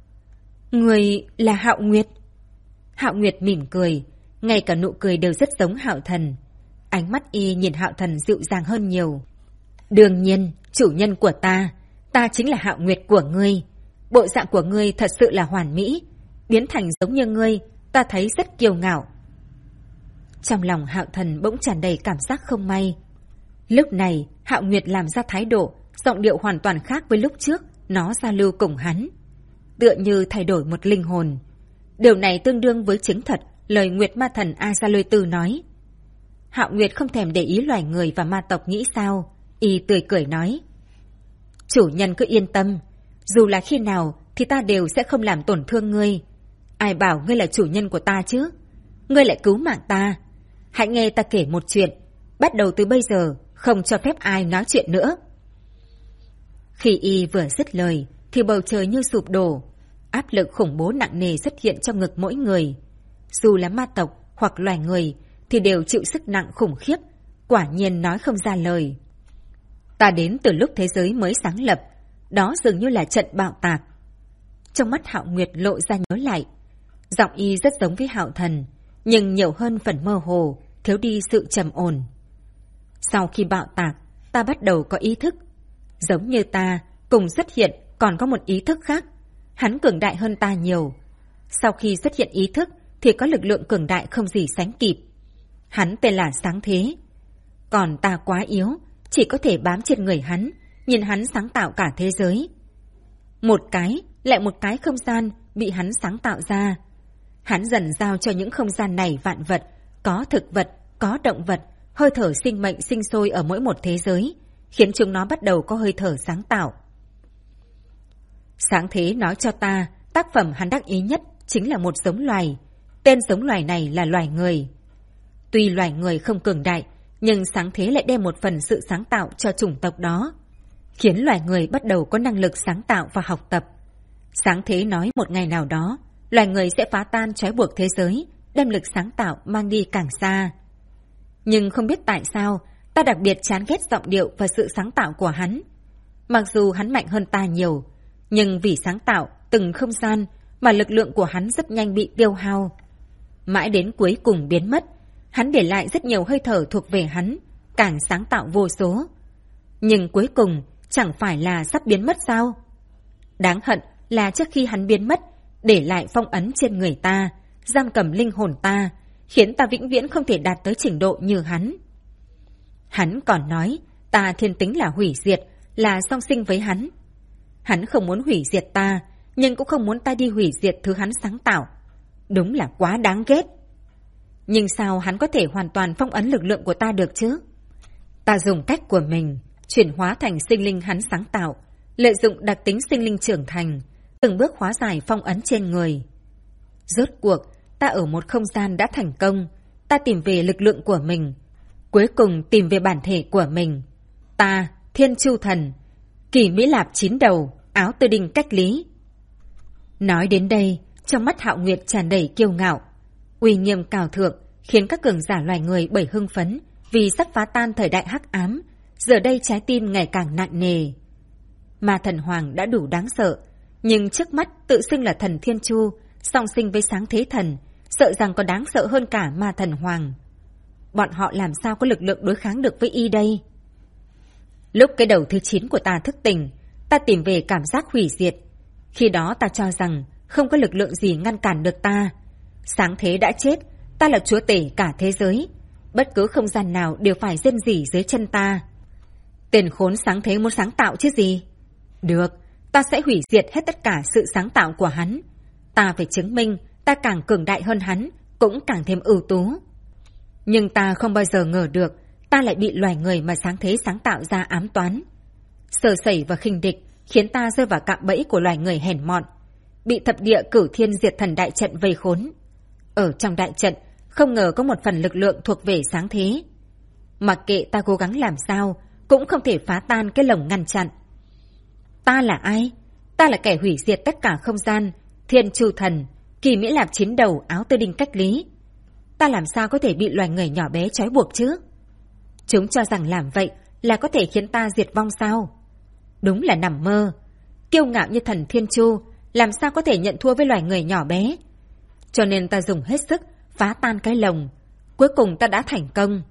Người là Hạo Nguyệt. Hạo Nguyệt mỉm cười, ngay cả nụ cười đều rất giống Hạo Thần. Ánh mắt y nhìn Hạo Thần dịu dàng hơn nhiều. Đương nhiên, chủ nhân của ta chính là Hạo Nguyệt của ngươi. Bộ dạng của ngươi thật sự là hoàn mỹ, biến thành giống như ngươi, ta thấy rất kiêu ngạo. Trong lòng Hạo Thần bỗng tràn đầy cảm giác không may. Lúc này, Hạo Nguyệt làm ra thái độ, giọng điệu hoàn toàn khác với lúc trước, nó giao lưu cùng hắn. Tựa như thay đổi một linh hồn. Điều này tương đương với chứng thật lời Nguyệt Ma Thần A Gia Lôi Tư nói. Hạo Nguyệt không thèm để ý loài người và ma tộc nghĩ sao, y tươi cười nói. Chủ nhân cứ yên tâm, dù là khi nào thì ta đều sẽ không làm tổn thương ngươi. Ai bảo ngươi là chủ nhân của ta chứ? Ngươi lại cứu mạng ta. Hãy nghe ta kể một chuyện, bắt đầu từ bây giờ không cho phép ai nói chuyện nữa. Khi y vừa dứt lời thì bầu trời như sụp đổ, áp lực khủng bố nặng nề xuất hiện trong ngực mỗi người. Dù là ma tộc hoặc loài người thì đều chịu sức nặng khủng khiếp, quả nhiên nói không ra lời. Ta đến từ lúc thế giới mới sáng lập, đó dường như là trận bạo tạc. Trong mắt Hạo Nguyệt lộ ra nhớ lại. Giọng y rất giống với Hạo Thần, nhưng nhiều hơn phần mơ hồ, thiếu đi sự trầm ổn. Sau khi bạo tạc, ta bắt đầu có ý thức. Giống như ta, cùng xuất hiện còn có một ý thức khác. Hắn cường đại hơn ta nhiều. Sau khi xuất hiện ý thức thì có lực lượng cường đại không gì sánh kịp. Hắn tên là Sáng Thế. Còn ta quá yếu, chỉ có thể bám trên người hắn, nhìn hắn sáng tạo cả thế giới. Một cái, lại một cái không gian bị hắn sáng tạo ra. Hắn dần giao cho những không gian này vạn vật, có thực vật, có động vật, hơi thở sinh mệnh sinh sôi ở mỗi một thế giới, khiến chúng nó bắt đầu có hơi thở sáng tạo. Sáng Thế nói cho ta, tác phẩm hắn đắc ý nhất chính là một giống loài. Tên giống loài này là loài người. Tuy loài người không cường đại, nhưng Sáng Thế lại đem một phần sự sáng tạo cho chủng tộc đó, khiến loài người bắt đầu có năng lực sáng tạo và học tập. Sáng Thế nói một ngày nào đó, loài người sẽ phá tan trói buộc thế giới, đem lực sáng tạo mang đi càng xa. Nhưng không biết tại sao, ta đặc biệt chán ghét giọng điệu và sự sáng tạo của hắn. Mặc dù hắn mạnh hơn ta nhiều, nhưng vì sáng tạo từng không gian mà lực lượng của hắn rất nhanh bị tiêu hao. Mãi đến cuối cùng biến mất, hắn để lại rất nhiều hơi thở thuộc về hắn, càng sáng tạo vô số. Nhưng cuối cùng chẳng phải là sắp biến mất sao? Đáng hận là trước khi hắn biến mất, để lại phong ấn trên người ta, giam cầm linh hồn ta, khiến ta vĩnh viễn không thể đạt tới trình độ như hắn. Hắn còn nói ta thiên tính là hủy diệt, là song sinh với hắn. Hắn không muốn hủy diệt ta, nhưng cũng không muốn ta đi hủy diệt thứ hắn sáng tạo. Đúng là quá đáng ghét. Nhưng sao hắn có thể hoàn toàn phong ấn lực lượng của ta được chứ? Ta dùng cách của mình, chuyển hóa thành sinh linh hắn sáng tạo, lợi dụng đặc tính sinh linh trưởng thành, từng bước hóa giải phong ấn trên người. Rốt cuộc, ta ở một không gian đã thành công, ta tìm về lực lượng của mình, cuối cùng tìm về bản thể của mình. Ta, Thiên Chu Thần, Kỳ Mỹ Lạp 9 đầu, áo tư đinh cách lý. Nói đến đây, trong mắt Hạo Nguyệt tràn đầy kiêu ngạo, uy nghiêm cao thượng, khiến các cường giả loài người bởi hưng phấn vì sắp phá tan thời đại hắc ám, giờ đây trái tim ngày càng nặng nề. Ma Thần Hoàng đã đủ đáng sợ, nhưng trước mắt tự xưng là thần Thiên Chu, song sinh với Sáng Thế Thần, sợ rằng còn đáng sợ hơn cả Ma Thần Hoàng. Bọn họ làm sao có lực lượng đối kháng được với y đây? Lúc cái đầu thứ 9 của ta thức tỉnh, ta tìm về cảm giác hủy diệt. Khi đó ta cho rằng không có lực lượng gì ngăn cản được ta. Sáng Thế đã chết, ta là chúa tể cả thế giới. Bất cứ không gian nào đều phải rên rỉ dưới chân ta. Tên khốn Sáng Thế muốn sáng tạo chứ gì? Được, ta sẽ hủy diệt hết tất cả sự sáng tạo của hắn. Ta phải chứng minh ta càng cường đại hơn hắn, cũng càng thêm ưu tú. Nhưng ta không bao giờ ngờ được ta lại bị loài người mà Sáng Thế sáng tạo ra ám toán. Sơ sẩy và khinh địch khiến ta rơi vào cạm bẫy của loài người hèn mọn, bị thập địa cửu thiên diệt thần đại trận vây khốn. Ở trong đại trận không ngờ có một phần lực lượng thuộc về Sáng Thế. Mặc kệ ta cố gắng làm sao cũng không thể phá tan cái lồng ngăn chặn. Ta là ai? Ta là kẻ hủy diệt tất cả không gian, Thiên Chu Thần, Kỳ Mỹ Lạp 9 đầu, áo tư đinh cách lý. Ta làm sao có thể bị loài người nhỏ bé trói buộc chứ? Chúng cho rằng làm vậy là có thể khiến ta diệt vong sao? Đúng là nằm mơ. Kiêu ngạo như thần Thiên Chu, làm sao có thể nhận thua với loài người nhỏ bé? Cho nên ta dùng hết sức phá tan cái lồng. Cuối cùng ta đã thành công.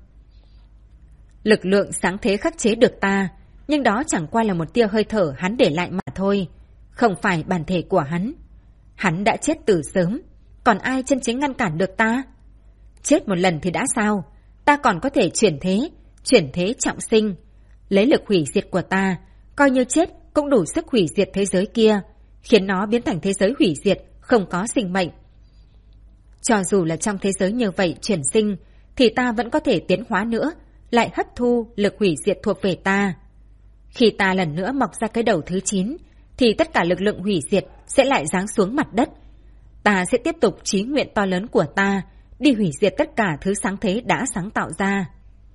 Lực lượng Sáng Thế khắc chế được ta, nhưng đó chẳng qua là một tia hơi thở hắn để lại mà thôi, không phải bản thể của hắn. Hắn đã chết từ sớm, còn ai chân chính ngăn cản được ta? Chết một lần thì đã sao? Ta còn có thể chuyển thế trọng sinh. Lấy lực hủy diệt của ta, coi như chết cũng đủ sức hủy diệt thế giới kia, khiến nó biến thành thế giới hủy diệt, không có sinh mệnh. Cho dù là trong thế giới như vậy chuyển sinh, thì ta vẫn có thể tiến hóa nữa, lại hấp thu lực hủy diệt thuộc về ta. Khi ta lần nữa mọc ra cái đầu thứ 9, thì tất cả lực lượng hủy diệt sẽ lại giáng xuống mặt đất. Ta sẽ tiếp tục chí nguyện to lớn của ta, đi hủy diệt tất cả thứ Sáng Thế đã sáng tạo ra.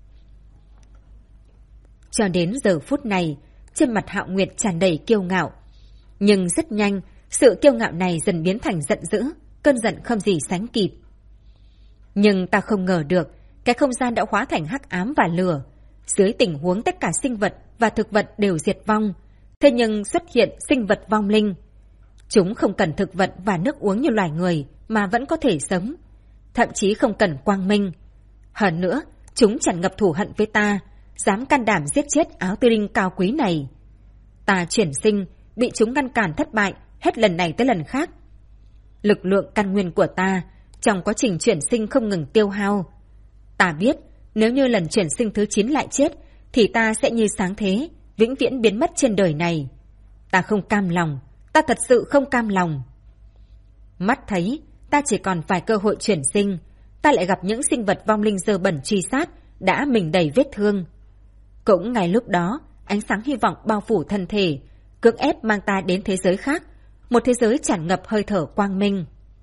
Cho đến giờ phút này, trên mặt Hạo Nguyệt tràn đầy kiêu ngạo. Nhưng rất nhanh, sự kiêu ngạo này dần biến thành giận dữ, cơn giận không gì sánh kịp. Nhưng ta không ngờ được, cái không gian đã hóa thành hắc ám và lửa. Dưới tình huống tất cả sinh vật và thực vật đều diệt vong, thế nhưng xuất hiện sinh vật vong linh. Chúng không cần thực vật và nước uống như loài người mà vẫn có thể sống, thậm chí không cần quang minh. Hơn nữa, chúng tràn ngập thù hận với ta, dám can đảm giết chết áo tư linh cao quý này. Ta chuyển sinh, bị chúng ngăn cản thất bại, hết lần này tới lần khác. Lực lượng căn nguyên của ta trong quá trình chuyển sinh không ngừng tiêu hao. Ta biết, nếu như lần chuyển sinh thứ 9 lại chết, thì ta sẽ như sáng thế, vĩnh viễn biến mất trên đời này. Ta không cam lòng, ta thật sự không cam lòng. Mắt thấy, ta chỉ còn vài cơ hội chuyển sinh, ta lại gặp những sinh vật vong linh dơ bẩn truy sát, đã mình đầy vết thương. Cũng ngay lúc đó, ánh sáng hy vọng bao phủ thân thể, cưỡng ép mang ta đến thế giới khác, một thế giới tràn ngập hơi thở quang minh.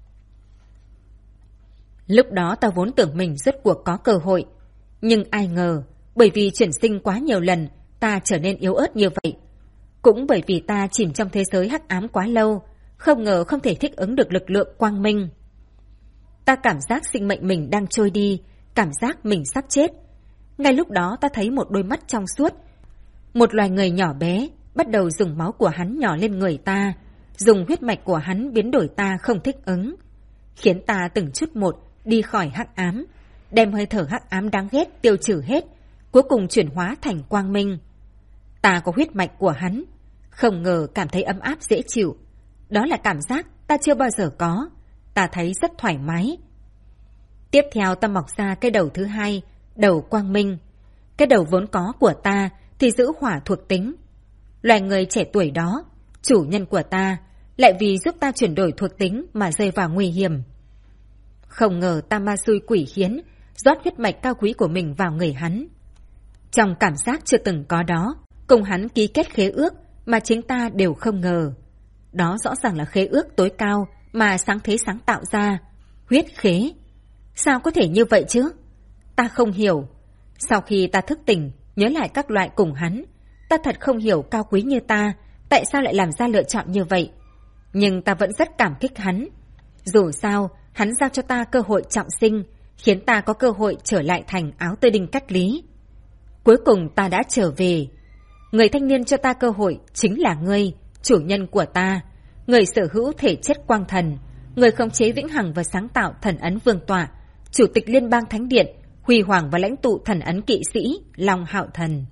Lúc đó ta vốn tưởng mình rốt cuộc có cơ hội, nhưng ai ngờ, bởi vì chuyển sinh quá nhiều lần, ta trở nên yếu ớt như vậy. Cũng bởi vì ta chìm trong thế giới hắc ám quá lâu, không ngờ không thể thích ứng được lực lượng quang minh. Ta cảm giác sinh mệnh mình đang trôi đi, cảm giác mình sắp chết. Ngay lúc đó ta thấy một đôi mắt trong suốt. Một loài người nhỏ bé bắt đầu dùng máu của hắn nhỏ lên người ta, dùng huyết mạch của hắn biến đổi ta không thích ứng, khiến ta từng chút một đi khỏi hắc ám, đem hơi thở hắc ám đáng ghét tiêu trừ hết, cuối cùng chuyển hóa thành quang minh. Ta có huyết mạch của hắn, không ngờ cảm thấy ấm áp dễ chịu. Đó là cảm giác ta chưa bao giờ có, ta thấy rất thoải mái. Tiếp theo ta mọc ra cái đầu thứ hai, đầu quang minh. Cái đầu vốn có của ta thì giữ hỏa thuộc tính. Loài người trẻ tuổi đó, chủ nhân của ta, lại vì giúp ta chuyển đổi thuộc tính mà rơi vào nguy hiểm. Không ngờ ta ma xui quỷ khiến, rót huyết mạch cao quý của mình vào người hắn. Trong cảm giác chưa từng có đó, cùng hắn ký kết khế ước mà chính ta đều không ngờ. Đó rõ ràng là khế ước tối cao mà sáng thế sáng tạo ra, huyết khế. Sao có thể như vậy chứ? Ta không hiểu. Sau khi ta thức tỉnh, nhớ lại các loại cùng hắn, ta thật không hiểu cao quý như ta, tại sao lại làm ra lựa chọn như vậy. Nhưng ta vẫn rất cảm kích hắn. Dù sao, hắn giao cho ta cơ hội trọng sinh, khiến ta có cơ hội trở lại thành áo tơ đinh cách lý. Cuối cùng ta đã trở về. Người thanh niên cho ta cơ hội chính là ngươi, chủ nhân của ta, người sở hữu thể chất quang thần, người khống chế vĩnh hằng và sáng tạo thần ấn vương tọa, chủ tịch liên bang thánh điện, huy hoàng và lãnh tụ thần ấn kỵ sĩ Long Hạo Thần.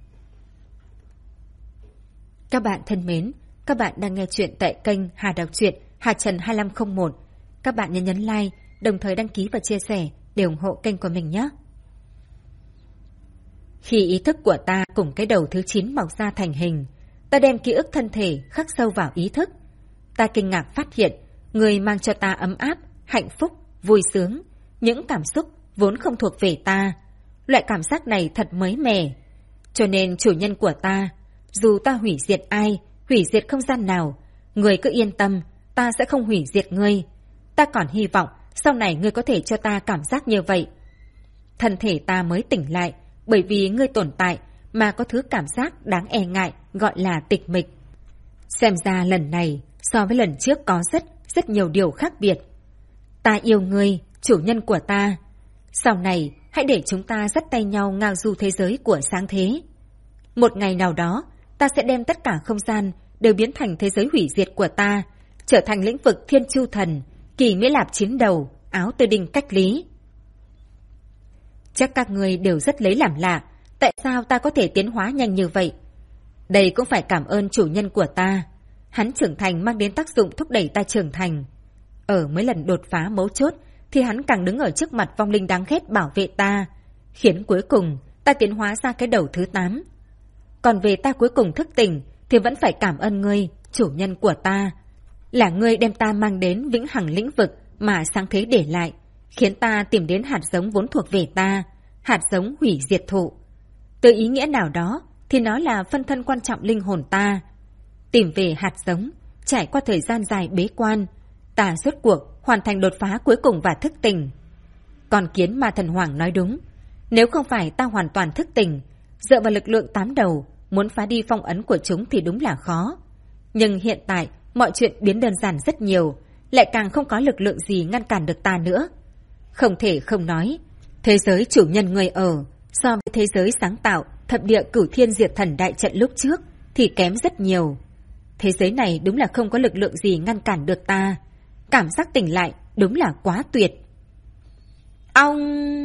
Các bạn thân mến, các bạn đang nghe chuyện tại kênh Hà Đọc Truyện Hà Trần 2501. Các bạn nhấn like, đồng thời đăng ký và chia sẻ để ủng hộ kênh của mình nhé. Khi ý thức của ta cùng cái đầu thứ 9 mọc ra thành hình, ta đem ký ức thân thể khắc sâu vào ý thức. Ta kinh ngạc phát hiện, người mang cho ta ấm áp, hạnh phúc, vui sướng, những cảm xúc vốn không thuộc về ta. Loại cảm giác này thật mới mẻ. Cho nên chủ nhân của ta, dù ta hủy diệt ai, hủy diệt không gian nào, người cứ yên tâm, ta sẽ không hủy diệt ngươi. Ta còn hy vọng sau này ngươi có thể cho ta cảm giác như vậy. Thân thể ta mới tỉnh lại, bởi vì ngươi tồn tại mà có thứ cảm giác đáng e ngại gọi là tịch mịch. Xem ra lần này so với lần trước có rất nhiều điều khác biệt. Ta yêu ngươi, chủ nhân của ta. Sau này hãy để chúng ta dắt tay nhau ngao du thế giới của sáng thế. Một ngày nào đó ta sẽ đem tất cả không gian đều biến thành thế giới hủy diệt của ta, trở thành lĩnh vực thiên chu thần, kỳ mỹ lạp chiến đầu, áo tơ đinh cách lý. Chắc các người đều rất lấy làm lạ, tại sao ta có thể tiến hóa nhanh như vậy? Đây cũng phải cảm ơn chủ nhân của ta. Hắn trưởng thành mang đến tác dụng thúc đẩy ta trưởng thành. Ở mấy lần đột phá mấu chốt thì hắn càng đứng ở trước mặt vong linh đáng ghét bảo vệ ta, khiến cuối cùng ta tiến hóa ra cái đầu thứ 8. Còn về ta cuối cùng thức tỉnh thì vẫn phải cảm ơn ngươi, chủ nhân của ta. Là ngươi đem ta mang đến vĩnh hằng lĩnh vực mà sáng thế để lại, khiến ta tìm đến hạt giống vốn thuộc về ta, hạt giống hủy diệt thụ. Từ ý nghĩa nào đó thì nó là phân thân quan trọng linh hồn ta. Tìm về hạt giống, trải qua thời gian dài bế quan, ta rốt cuộc hoàn thành đột phá cuối cùng và thức tỉnh. Con kiến ma thần hoàng nói đúng, nếu không phải ta hoàn toàn thức tỉnh, dựa vào lực lượng 8 đầu, muốn phá đi phong ấn của chúng thì đúng là khó. Nhưng hiện tại, mọi chuyện biến đơn giản rất nhiều, lại càng không có lực lượng gì ngăn cản được ta nữa. Không thể không nói, Thế giới chủ nhân người ở so với thế giới sáng tạo thập địa cửu thiên diệt thần đại trận lúc trước thì kém rất nhiều. Thế giới này đúng là không có lực lượng gì ngăn cản được ta. Cảm giác tỉnh lại đúng là quá tuyệt. Ong!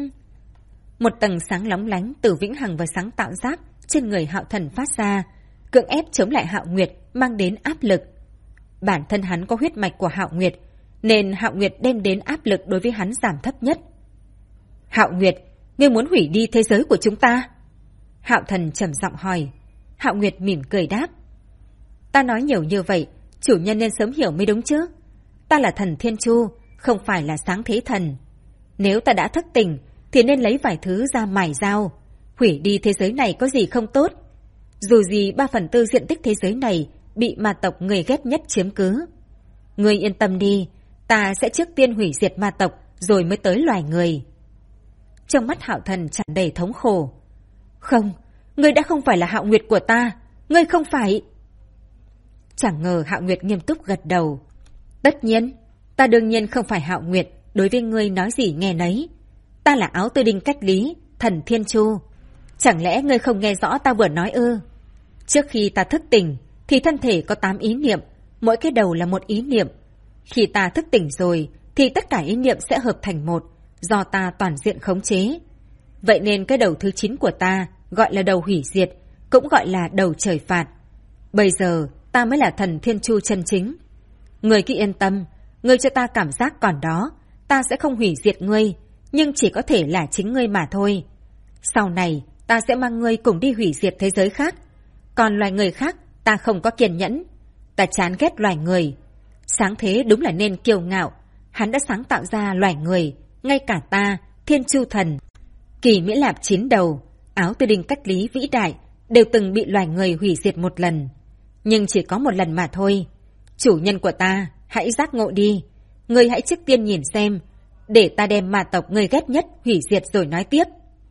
Một tầng sáng lóng lánh từ vĩnh hằng và sáng tạo giác trên người Hạo Thần phát ra, cưỡng ép chống lại Hạo Nguyệt, mang đến áp lực. Bản thân hắn có huyết mạch của Hạo Nguyệt, nên Hạo Nguyệt đem đến áp lực đối với hắn giảm thấp nhất. Hạo Nguyệt, ngươi muốn hủy đi thế giới của chúng ta? Hạo Thần trầm giọng hỏi. Hạo Nguyệt mỉm cười đáp. Ta nói nhiều như vậy, chủ nhân nên sớm hiểu mới đúng chứ. Ta là thần Thiên Chu, không phải là sáng thế thần. Nếu ta đã thức tỉnh, thì nên lấy vài thứ ra mài dao. Hủy đi thế giới này có gì không tốt. Dù gì 3/4 diện tích thế giới này bị ma tộc người ghét nhất chiếm cứ. Ngươi yên tâm đi, ta sẽ trước tiên hủy diệt ma tộc rồi mới tới loài người. Trong mắt Hạo Thần tràn đầy thống khổ. Không, ngươi đã không phải là Hạo Nguyệt của ta. Ngươi không phải. Chẳng ngờ Hạo Nguyệt nghiêm túc gật đầu. Tất nhiên, ta đương nhiên không phải Hạo Nguyệt, đối với ngươi nói gì nghe nấy. Ta là Áo Tư Đinh Cách Lý, thần Thiên Chu. Chẳng lẽ ngươi không nghe rõ ta vừa nói ư? Trước khi ta thức tỉnh, thì thân thể có 8 ý niệm, mỗi cái đầu là một ý niệm. Khi ta thức tỉnh rồi, thì tất cả ý niệm sẽ hợp thành một, do ta toàn diện khống chế. Vậy nên cái đầu thứ 9 của ta gọi là đầu hủy diệt, cũng gọi là đầu trời phạt. Bây giờ, ta mới là thần Thiên Chu chân chính. Ngươi cứ yên tâm, ngươi cho ta cảm giác còn đó, ta sẽ không hủy diệt ngươi, nhưng chỉ có thể là chính ngươi mà thôi. Sau này, ta sẽ mang ngươi cùng đi hủy diệt thế giới khác. Còn loài người khác, ta không có kiên nhẫn. Ta chán ghét loài người. Sáng thế đúng là nên kiêu ngạo. Hắn đã sáng tạo ra loài người, ngay cả ta, Thiên Chu Thần. Kỳ Mỹ Lạp 9 đầu, Áo Tư Đinh Cách Lý vĩ đại, đều từng bị loài người hủy diệt một lần. Nhưng chỉ có một lần mà thôi. Chủ nhân của ta, hãy giác ngộ đi. Ngươi hãy trước tiên nhìn xem, để ta đem ma tộc ngươi ghét nhất hủy diệt rồi nói tiếp.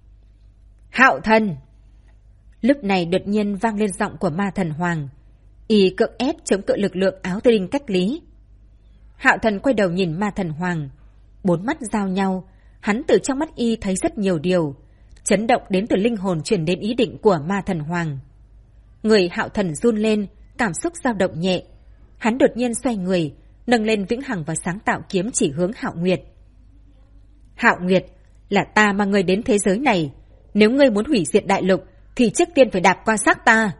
Hạo Thần! Lúc này đột nhiên vang lên giọng của ma thần Hoàng. Y cưỡng ép chống cự lực lượng Áo Tư Đinh Cách Lý. Hạo Thần quay đầu nhìn ma thần Hoàng. 4 mắt giao nhau, hắn từ trong mắt y thấy rất nhiều điều. Chấn động đến từ linh hồn truyền đến ý định của ma thần Hoàng. Người Hạo Thần run lên, cảm xúc dao động nhẹ. Hắn đột nhiên xoay người, nâng lên vĩnh hằng và sáng tạo kiếm chỉ hướng Hạo Nguyệt. Hạo Nguyệt, là ta mang ngươi đến thế giới này. Nếu ngươi muốn hủy diệt đại lục, thì trước tiên phải đạp qua xác ta.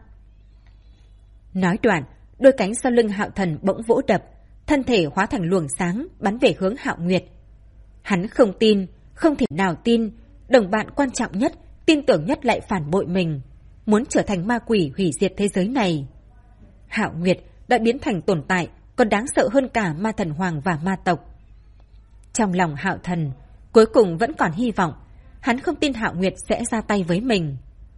Nói đoạn, đôi cánh sau lưng Hạo Thần bỗng vỗ đập, thân thể hóa thành luồng sáng bắn về hướng Hạo Nguyệt. Hắn không tin, không thể nào tin, đồng bạn quan trọng nhất, tin tưởng nhất lại phản bội mình, muốn trở thành ma quỷ hủy diệt thế giới này. Hạo Nguyệt đã biến thành tồn tại còn đáng sợ hơn cả ma thần Hoàng và ma tộc. Trong lòng Hạo Thần cuối cùng vẫn còn hy vọng. Hắn không tin Hạo Nguyệt sẽ ra tay với mình.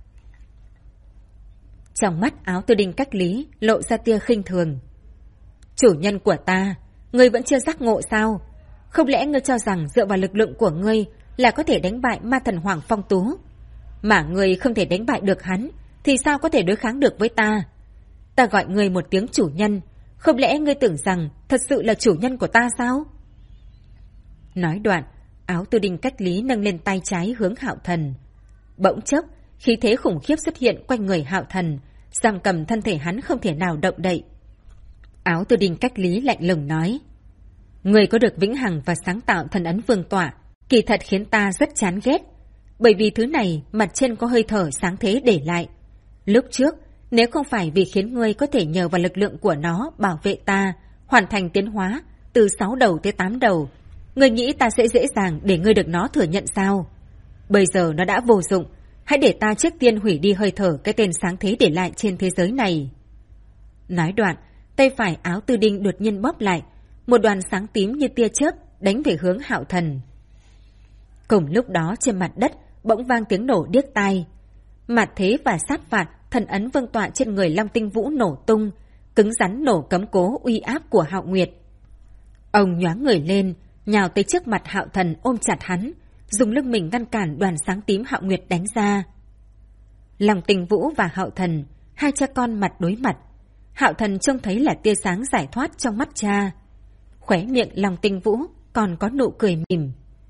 Trong mắt Áo Tư Đinh Cách Lý lộ ra tia khinh thường. Chủ nhân của ta, ngươi vẫn chưa giác ngộ sao? Không lẽ ngươi cho rằng dựa vào lực lượng của ngươi là có thể đánh bại ma thần Hoàng Phong Tú? Mà ngươi không thể đánh bại được hắn, thì sao có thể đối kháng được với ta? Ta gọi ngươi một tiếng chủ nhân, không lẽ ngươi tưởng rằng thật sự là chủ nhân của ta sao? Nói đoạn, Áo Tư Đinh Cách Lý nâng lên tay trái hướng Hạo Thần. Bỗng chốc, khí thế khủng khiếp xuất hiện quanh người Hạo Thần, giam cầm thân thể hắn không thể nào động đậy. Áo Tư Đinh Cách Lý lạnh lùng nói. Người có được vĩnh hằng và sáng tạo thần ấn vương tỏa, kỳ thật khiến ta rất chán ghét. Bởi vì thứ này mặt trên có hơi thở sáng thế để lại. Lúc trước, nếu không phải vì khiến ngươi có thể nhờ vào lực lượng của nó bảo vệ ta, hoàn thành tiến hóa từ 6 đầu tới 8 đầu, ngươi nghĩ ta sẽ dễ dàng để ngươi được nó thừa nhận sao? Bây giờ nó đã vô dụng, hãy để ta trước tiên hủy đi hơi thở cái tên sáng thế để lại trên thế giới này. Nói đoạn, tay phải Áo Tư Đinh đột nhiên bóp lại, một đoàn sáng tím như tia chớp đánh về hướng Hạo Thần. Cùng lúc đó trên mặt đất bỗng vang tiếng nổ điếc tai. Mạt thế và sát phạt thần ấn vương tọa trên người Long Tinh Vũ nổ tung, cứng rắn nổ cấm cố uy áp của Hạo Nguyệt. Ông nhoáng người lên, nhào tới trước mặt Hạo Thần ôm chặt hắn, dùng lưng mình ngăn cản đoàn sáng tím Hạo Nguyệt đánh ra. Long Tinh Vũ và Hạo Thần, hai cha con mặt đối mặt. Hạo Thần trông thấy là tia sáng giải thoát trong mắt cha. Khóe miệng Long Tinh Vũ còn có nụ cười mỉm.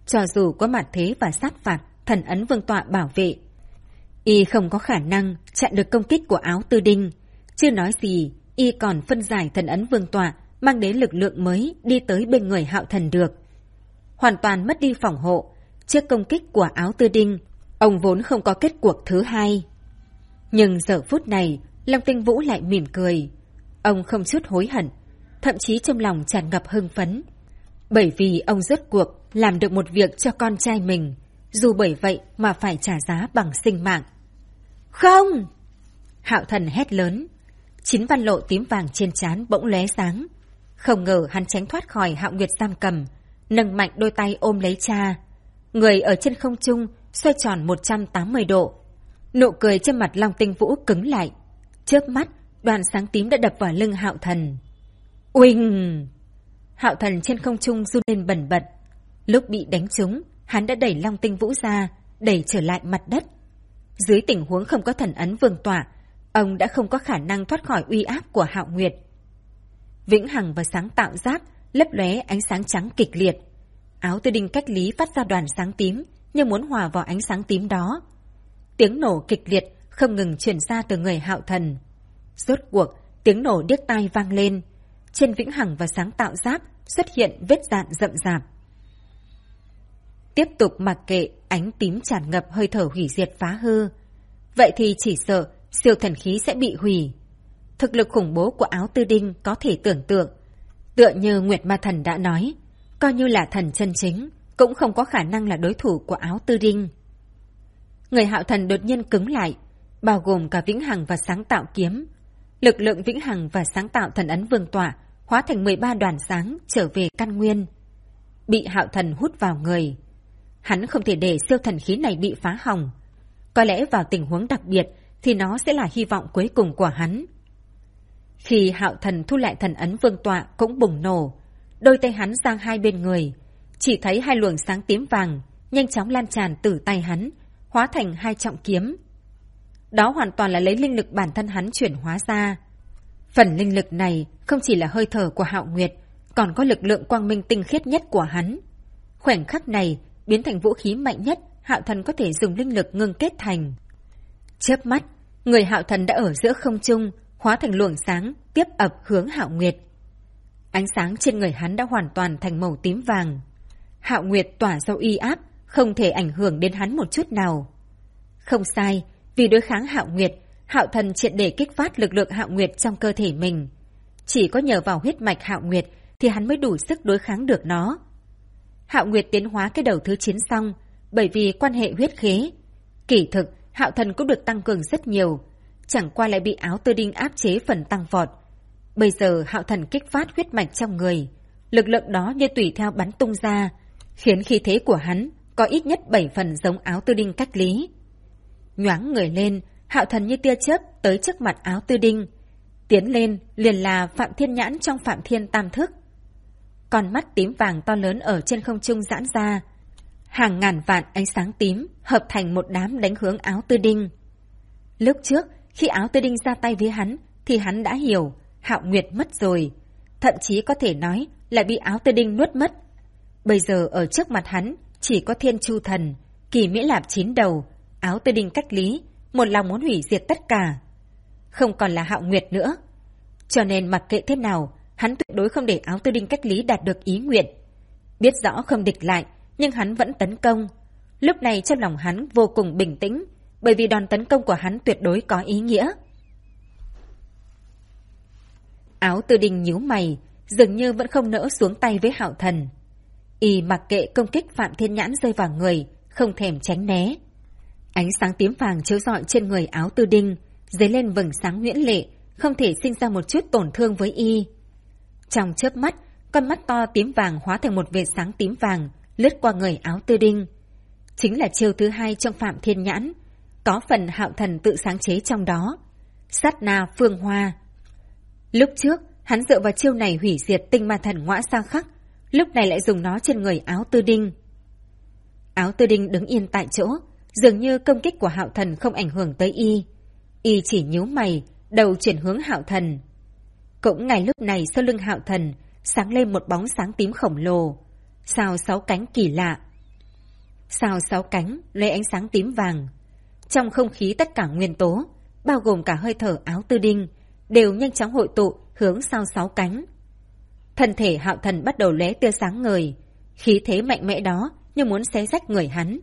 Cho dù có mặt thế và sát phạt, thần ấn vương tọa bảo vệ, y không có khả năng chặn được công kích của Áo Tư Đinh. Chưa nói gì, y còn phân giải thần ấn vương tọa, mang đến lực lượng mới đi tới bên người Hạo Thần được. Hoàn toàn mất đi phòng hộ, trước công kích của Áo Tư Đinh, ông vốn không có kết cuộc thứ hai. Nhưng giờ phút này, Long Tinh Vũ lại mỉm cười. Ông không chút hối hận, thậm chí trong lòng tràn ngập hưng phấn. Bởi vì ông rốt cuộc làm được một việc cho con trai mình, dù bởi vậy mà phải trả giá bằng sinh mạng. Không! Hạo Thần hét lớn. 9 văn lộ tím vàng trên trán bỗng lóe sáng. Không ngờ hắn tránh thoát khỏi Hạo Nguyệt giam cầm, nâng mạnh đôi tay ôm lấy cha. Người ở trên không trung xoay tròn 180 độ. Nụ cười trên mặt Long Tinh Vũ cứng lại. Chớp mắt, đoàn sáng tím đã đập vào lưng Hạo Thần. Uỳnh! Hạo Thần trên không trung run lên bần bật. Lúc bị đánh trúng, hắn đã đẩy Long Tinh Vũ ra, đẩy trở lại mặt đất. Dưới tình huống không có thần ấn vương tọa, ông đã không có khả năng thoát khỏi uy áp của Hạo Nguyệt. Vĩnh hằng và sáng tạo giáp lấp lóe ánh sáng trắng kịch liệt. Áo Tư Đinh cách lý phát ra đoàn sáng tím, như muốn hòa vào ánh sáng tím đó. Tiếng nổ kịch liệt không ngừng truyền ra từ người Hạo Thần. Rốt cuộc, tiếng nổ điếc tai vang lên. Trên vĩnh hằng và sáng tạo giáp xuất hiện vết dạn rậm rạp. Tiếp tục mặc kệ ánh tím tràn ngập hơi thở hủy diệt phá hư. Vậy thì chỉ sợ siêu thần khí sẽ bị hủy. Thực lực khủng bố của Áo Tư Đinh có thể tưởng tượng. Tựa như Nguyệt Ma Thần đã nói, coi như là thần chân chính, cũng không có khả năng là đối thủ của Áo Tư Đinh. Người Hạo Thần đột nhiên cứng lại, bao gồm cả vĩnh hằng và sáng tạo kiếm. Lực lượng vĩnh hằng và sáng tạo thần ấn vương tọa hóa thành 13 đoàn sáng trở về căn nguyên. Bị Hạo Thần hút vào người. Hắn không thể để siêu thần khí này bị phá hỏng. Có lẽ vào tình huống đặc biệt thì nó sẽ là hy vọng cuối cùng của hắn. Khi Hạo Thần thu lại thần ấn vương tọa cũng bùng nổ. Đôi tay hắn giang hai bên người. Chỉ thấy hai luồng sáng tím vàng nhanh chóng lan tràn từ tay hắn, hóa thành 2 trọng kiếm. Đó hoàn toàn là lấy linh lực bản thân hắn chuyển hóa ra. Phần linh lực này không chỉ là hơi thở của Hạo Nguyệt, còn có lực lượng quang minh tinh khiết nhất của hắn. Khoảnh khắc này biến thành vũ khí mạnh nhất Hạo Thần có thể dùng linh lực ngưng kết thành. Chớp mắt, người Hạo Thần đã ở giữa không trung, hóa thành luồng sáng tiếp ập hướng Hạo Nguyệt. Ánh sáng trên người hắn đã hoàn toàn thành màu tím vàng. Hạo Nguyệt tỏa ra uy áp, không thể ảnh hưởng đến hắn một chút nào. Không sai, vì đối kháng Hạo Nguyệt, Hạo Thần triệt để kích phát lực lượng Hạo Nguyệt trong cơ thể mình. Chỉ có nhờ vào huyết mạch Hạo Nguyệt thì hắn mới đủ sức đối kháng được nó. Hạo Nguyệt tiến hóa cái đầu thứ 9 xong, bởi vì quan hệ huyết khế. Kỳ thực, Hạo Thần cũng được tăng cường rất nhiều, chẳng qua lại bị Áo Tư Đinh áp chế phần tăng vọt. Bây giờ Hạo Thần kích phát huyết mạch trong người, lực lượng đó như tùy theo bắn tung ra, khiến khí thế của hắn có ít nhất 7 phần giống Áo Tư Đinh cách lý. Nhoáng người lên, Hạo Thần như tia chớp tới trước mặt Áo Tư Đinh. Tiến lên liền là Phạm Thiên Nhãn trong Phạm Thiên Tam Thức. Con mắt tím vàng to lớn ở trên không trung giãn ra. Hàng ngàn vạn ánh sáng tím hợp thành một đám đánh hướng Áo Tư Đinh. Lúc trước, khi Áo Tư Đinh ra tay với hắn, thì hắn đã hiểu Hạo Nguyệt mất rồi. Thậm chí có thể nói là bị Áo Tư Đinh nuốt mất. Bây giờ ở trước mặt hắn chỉ có Thiên Chu Thần, Kỳ Mỹ Lạp 9 đầu, Áo Tư Đinh cách lý, một lòng muốn hủy diệt tất cả. Không còn là Hạo Nguyệt nữa. Cho nên mặc kệ thế nào, hắn tuyệt đối không để Áo Tư Đinh cách lý đạt được ý nguyện. Biết rõ không địch lại, nhưng hắn vẫn tấn công. Lúc này trong lòng hắn vô cùng bình tĩnh, bởi vì đòn tấn công của hắn tuyệt đối có ý nghĩa. Áo Tư Đinh nhíu mày, dường như vẫn không nỡ xuống tay với Hạo Thần. Y mặc kệ công kích Phạm Thiên Nhãn rơi vào người, không thèm tránh né. Ánh sáng tím vàng chiếu rọi trên người Áo Tư Đinh, dấy lên vầng sáng huyễn lệ, không thể sinh ra một chút tổn thương với y. Trong chớp mắt, con mắt to tím vàng hóa thành một vệt sáng tím vàng lướt qua người Áo Tư Đinh. Chính là chiêu thứ 2 trong Phạm Thiên Nhãn, có phần Hạo Thần tự sáng chế trong đó. Sát na phương hoa. Lúc trước, hắn dựa vào chiêu này hủy diệt tinh ma thần Ngõa Sa Khắc, lúc này lại dùng nó trên người Áo Tư Đinh. Áo Tư Đinh đứng yên tại chỗ, dường như công kích của Hạo Thần không ảnh hưởng tới y. Y chỉ nhíu mày, đầu chuyển hướng Hạo Thần. Cũng ngay lúc này sau lưng Hạo Thần sáng lên một bóng sáng tím khổng lồ, sao 6 cánh kỳ lạ. Sao 6 cánh lấy ánh sáng tím vàng. Trong không khí tất cả nguyên tố, bao gồm cả hơi thở Áo Tư Đinh, đều nhanh chóng hội tụ hướng sao 6 cánh. Thân thể Hạo Thần bắt đầu lóe tia sáng ngời, khí thế mạnh mẽ đó như muốn xé rách người hắn.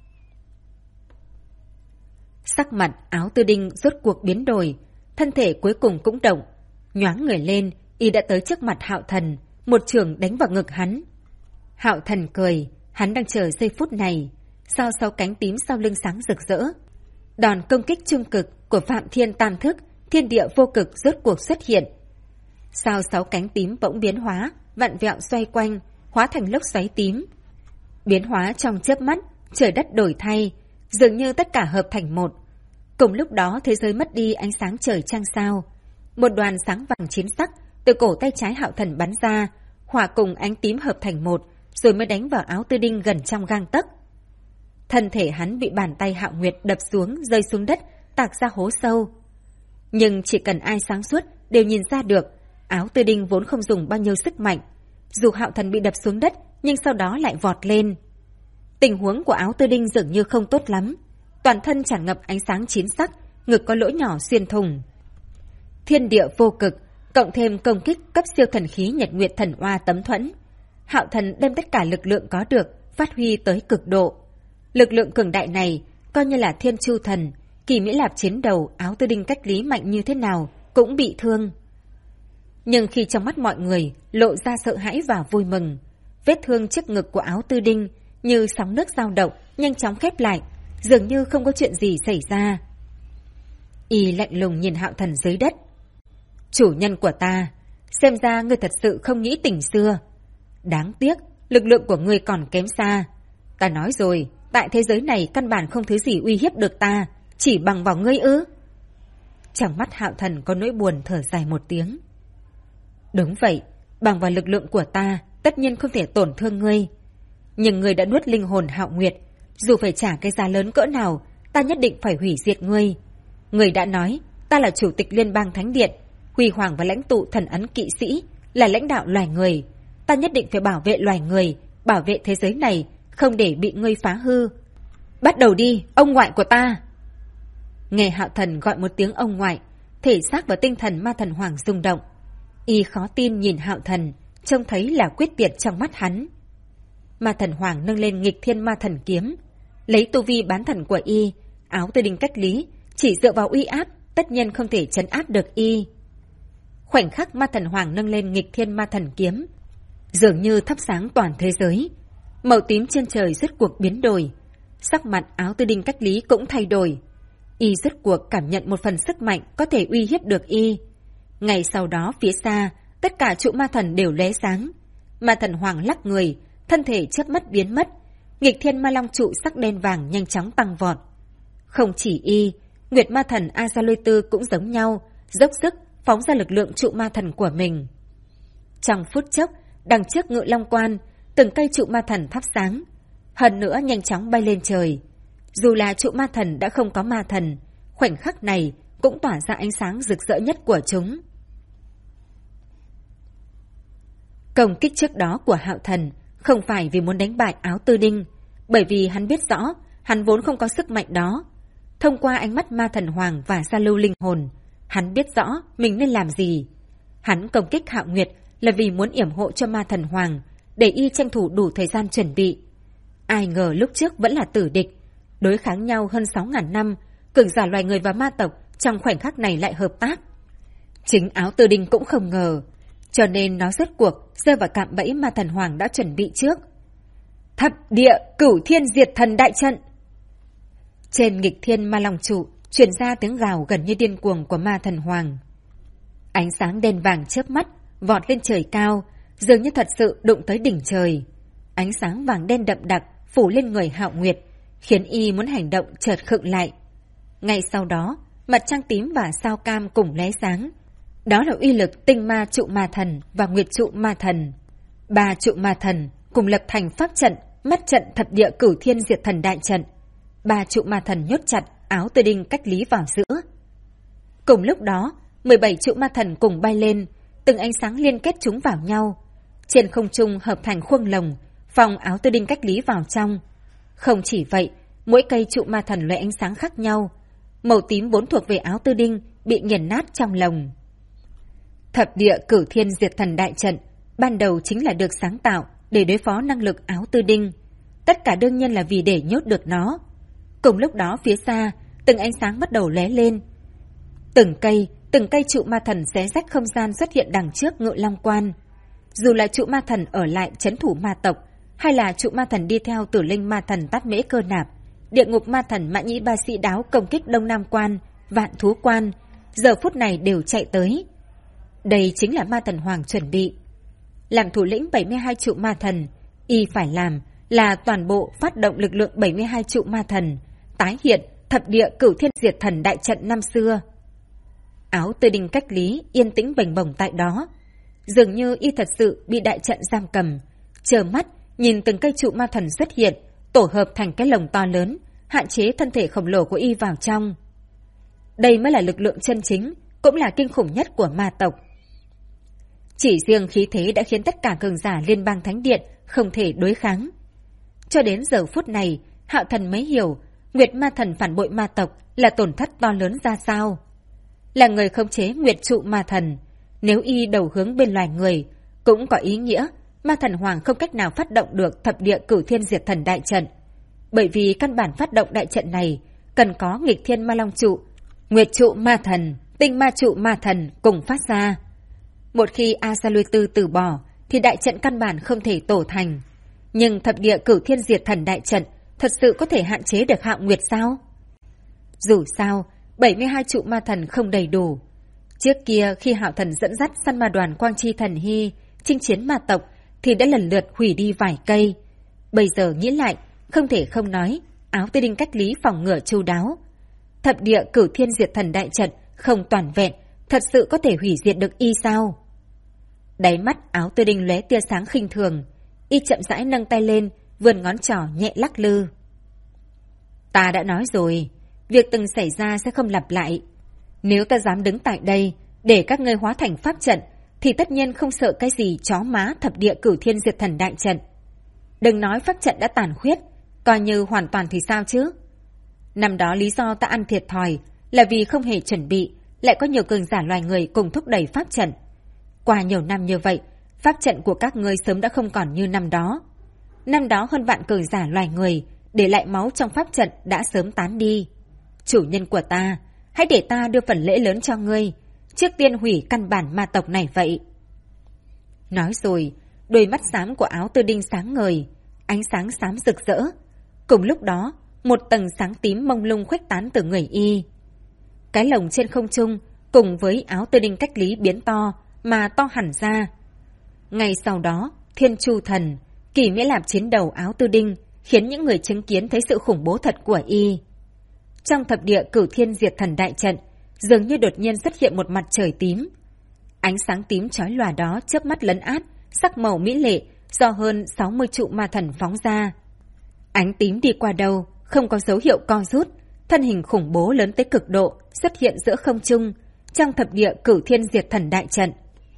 Sắc mặt Áo Tư Đinh rốt cuộc biến đổi, thân thể cuối cùng cũng động, nhoáng người lên, y đã tới trước mặt Hạo Thần, một chưởng đánh vào ngực hắn. Hạo Thần cười, hắn đang chờ giây phút này. Sao 6 cánh tím sau lưng sáng rực rỡ. Đòn công kích trung cực của Phạm Thiên Tam Thức, thiên địa vô cực rốt cuộc xuất hiện. Sao 6 cánh tím bỗng biến hóa, vặn vẹo xoay quanh, hóa thành lốc xoáy tím. Biến hóa trong chớp mắt, trời đất đổi thay, dường như tất cả hợp thành một. Cùng lúc đó thế giới mất đi ánh sáng trời trăng sao. Một đoàn sáng vàng chiến sắc từ cổ tay trái Hạo Thần bắn ra, hòa cùng ánh tím hợp thành một, rồi mới đánh vào Áo Tư Đinh gần trong gang tấc. Thân thể hắn bị bàn tay Hạo Nguyệt đập xuống, rơi xuống đất, tạc ra hố sâu. Nhưng chỉ cần ai sáng suốt đều nhìn ra được, Áo Tư Đinh vốn không dùng bao nhiêu sức mạnh. Dù Hạo Thần bị đập xuống đất, nhưng sau đó lại vọt lên. Tình huống của Áo Tư Đinh dường như không tốt lắm. Toàn thân tràn ngập ánh sáng chín sắc, ngực có lỗ nhỏ xuyên thủng. Thiên địa vô cực, cộng thêm công kích cấp siêu thần khí Nhật Nguyệt Thần Oa tấm thuẫn. Hạo Thần đem tất cả lực lượng có được, phát huy tới cực độ. Lực lượng cường đại này, coi như là Thiên Chu Thần, Kỳ Mỹ Lạp chiến đầu Áo Tư Đinh cách lý mạnh như thế nào, cũng bị thương. Nhưng khi trong mắt mọi người lộ ra sợ hãi và vui mừng, vết thương trước ngực của Áo Tư Đinh như sóng nước dao động, nhanh chóng khép lại, dường như không có chuyện gì xảy ra. Y lạnh lùng nhìn Hạo Thần dưới đất. Chủ nhân của ta, xem ra ngươi thật sự không nghĩ tình xưa. Đáng tiếc, lực lượng của ngươi còn kém xa. Ta nói rồi, tại thế giới này căn bản không thứ gì uy hiếp được ta, chỉ bằng vào ngươi ư? Trong mắt Hạo Thần có nỗi buồn thở dài một tiếng. Đúng vậy, bằng vào lực lượng của ta, tất nhiên không thể tổn thương ngươi. Nhưng ngươi đã nuốt linh hồn Hạo Nguyệt, dù phải trả cái giá lớn cỡ nào, ta nhất định phải hủy diệt ngươi. Ngươi đã nói, ta là chủ tịch Liên bang Thánh Điện, Huy Hoàng và lãnh tụ thần ấn kỵ sĩ, là lãnh đạo loài người. Ta nhất định phải bảo vệ loài người, bảo vệ thế giới này, không để bị ngươi phá hư. Bắt đầu đi, ông ngoại của ta! Nghe Hạo Thần gọi một tiếng ông ngoại, thể xác và tinh thần Ma Thần Hoàng rung động. Y khó tin nhìn Hạo Thần, trông thấy là quyết tuyệt trong mắt hắn. Ma Thần Hoàng nâng lên nghịch thiên ma thần kiếm, lấy tu vi bán thần của y, Áo Tư Đinh cách lý, chỉ dựa vào uy áp, tất nhiên không thể trấn áp được y. Khoảnh khắc Ma Thần Hoàng nâng lên nghịch thiên ma thần kiếm, dường như thắp sáng toàn thế giới. Màu tím trên trời rốt cuộc biến đổi, sắc mặt Áo Tư Đinh cách lý cũng thay đổi. Y rốt cuộc cảm nhận một phần sức mạnh có thể uy hiếp được y. Ngày sau đó phía xa, tất cả trụ ma thần đều lóe sáng. Ma Thần Hoàng lắc người, thân thể chớp mắt biến mất. Nghịch thiên ma long trụ sắc đen vàng nhanh chóng tăng vọt. Không chỉ y, Nguyệt Ma Thần Azaloi cũng giống nhau, dốc sức phóng ra lực lượng trụ ma thần của mình. Trong phút chốc, đằng trước Ngự Long Quan, từng cây trụ ma thần thắp sáng, hơn nữa nhanh chóng bay lên trời. Dù là trụ ma thần đã không có ma thần, khoảnh khắc này cũng tỏa ra ánh sáng rực rỡ nhất của chúng. Công kích trước đó của Hạo Thần không phải vì muốn đánh bại Áo Tư Đinh, bởi vì hắn biết rõ hắn vốn không có sức mạnh đó. Thông qua ánh mắt Ma Thần Hoàng và giao lưu linh hồn, hắn biết rõ mình nên làm gì. Hắn công kích Hạo Nguyệt là vì muốn yểm hộ cho Ma Thần Hoàng, để y tranh thủ đủ thời gian chuẩn bị. Ai ngờ lúc trước vẫn là tử địch, đối kháng nhau hơn 6.000 năm, cường giả loài người và ma tộc trong khoảnh khắc này lại hợp tác. Chính Áo Tư Đinh cũng không ngờ, cho nên nó rốt cuộc rơi vào cạm bẫy Ma Thần Hoàng đã chuẩn bị trước. Thập địa cửu thiên diệt thần đại trận. Trên nghịch thiên ma long trụ truyền ra tiếng gào gần như điên cuồng của Ma Thần Hoàng. Ánh sáng đen vàng chớp mắt vọt lên trời cao, dường như thật sự đụng tới đỉnh trời. Ánh sáng vàng đen đậm đặc phủ lên người Hạo Nguyệt, khiến y muốn hành động chợt khựng lại. Ngay sau đó, mặt trăng tím và sao cam cùng lóe sáng. Đó là uy lực tinh ma trụ ma thần và nguyệt trụ ma thần. 3 trụ ma thần cùng lập thành pháp trận, mắt trận thập địa cửu thiên diệt thần đại trận. 3 trụ ma thần nhốt chặt Áo Tư Đinh cách lý vào giữa. Cùng lúc đó, 17 trụ ma thần cùng bay lên, từng ánh sáng liên kết chúng vào nhau. Trên không trung hợp thành khuôn lồng, phòng Áo Tư Đinh cách lý vào trong. Không chỉ vậy, mỗi cây trụ ma thần lóe ánh sáng khác nhau. Màu tím vốn thuộc về áo tư đinh bị nghiền nát trong lồng. Thập địa cửu thiên diệt thần đại trận ban đầu chính là được sáng tạo để đối phó năng lực áo tư đinh. Tất cả đương nhiên là vì để nhốt được nó. Cùng lúc đó phía xa, từng ánh sáng bắt đầu lóe lên. Từng cây trụ ma thần xé rách không gian xuất hiện đằng trước Ngự Long Quan. Dù là trụ ma thần ở lại trấn thủ ma tộc, hay là trụ ma thần đi theo Tử Linh ma thần Tát Mễ Cơ Nạp, địa ngục ma thần Mã Nhĩ Ba Sĩ Đáo công kích Đông Nam Quan, Vạn Thú Quan, giờ phút này đều chạy tới. Đây chính là ma thần hoàng chuẩn bị. Làm thủ lĩnh 72 trụ ma thần, y phải làm là toàn bộ phát động lực lượng 72 trụ ma thần, tái hiện thập địa cửu thiên diệt thần đại trận năm xưa. Áo tư đinh cách lý yên tĩnh bềnh bồng tại đó, dường như y thật sự bị đại trận giam cầm, trơ mắt nhìn từng cây trụ ma thần xuất hiện, tổ hợp thành cái lồng to lớn, hạn chế thân thể khổng lồ của y vào trong. Đây mới là lực lượng chân chính, cũng là kinh khủng nhất của ma tộc. Chỉ riêng khí thế đã khiến tất cả cường giả Liên bang Thánh Điện không thể đối kháng. Cho đến giờ phút này, Hạo Thần mới hiểu Nguyệt ma thần phản bội ma tộc là tổn thất to lớn ra sao. Là người khống chế Nguyệt trụ ma thần, nếu y đầu hướng bên loài người, cũng có ý nghĩa ma thần hoàng không cách nào phát động được thập địa cửu thiên diệt thần đại trận. Bởi vì căn bản phát động đại trận này cần có nghịch thiên ma long trụ, Nguyệt trụ ma thần, tinh ma trụ ma thần cùng phát ra. Một khi Asalui Tư từ bỏ thì đại trận căn bản không thể tổ thành. Nhưng thập địa cửu thiên diệt thần đại trận thật sự có thể hạn chế được Hạo Nguyệt sao? Dù sao, 72 trụ ma thần không đầy đủ. Trước kia khi Hạo Thần dẫn dắt săn ma đoàn Quang Chi Thần Hy chinh chiến ma tộc thì đã lần lượt hủy đi vài cây. Bây giờ nghĩ lại, không thể không nói, áo tư đinh cách lý phòng ngừa chu đáo. Thập địa cửu thiên diệt thần đại trận không toàn vẹn, thật sự có thể hủy diệt được y sao? Đáy mắt áo tư đinh lóe tia sáng khinh thường, y chậm rãi nâng tay lên, vươn ngón trỏ nhẹ lắc lư. Ta đã nói rồi, việc từng xảy ra sẽ không lặp lại. Nếu ta dám đứng tại đây để các ngươi hóa thành pháp trận, thì tất nhiên không sợ cái gì chó má thập địa cửu thiên diệt thần đại trận. Đừng nói pháp trận đã tàn khuyết, coi như hoàn toàn thì sao chứ? Năm đó lý do ta ăn thiệt thòi là vì không hề chuẩn bị, lại có nhiều cường giả loài người cùng thúc đẩy pháp trận. Qua nhiều năm như vậy, pháp trận của các ngươi sớm đã không còn như năm đó. Năm đó hơn vạn cường giả loài người để lại máu trong pháp trận đã sớm tán đi. Chủ nhân của ta, hãy để ta đưa phần lễ lớn cho ngươi, trước tiên hủy căn bản ma tộc này vậy. Nói rồi, đôi mắt xám của áo tư đinh sáng ngời, ánh sáng xám rực rỡ. Cùng lúc đó, một tầng sáng tím mông lung khuếch tán từ người y. Cái lồng trên không trung cùng với áo tư đinh cách lý biến to mà to hẳn ra. Ngay sau đó, Thiên Chu Thần, Kỳ Mễ Lạp chiến đầu áo tư đinh, khiến những người chứng kiến thấy sự khủng bố thật của y. Trong thập địa cửu thiên diệt thần đại trận, dường như đột nhiên xuất hiện một mặt trời tím. Ánh sáng tím chói lòa đó chớp mắt lấn át, sắc màu mỹ lệ do hơn 60 trụ ma thần phóng ra. Ánh tím đi qua đâu, không có dấu hiệu co rút, thân hình khủng bố lớn tới cực độ xuất hiện giữa không trung, trong thập địa cửu thiên diệt thần đại trận.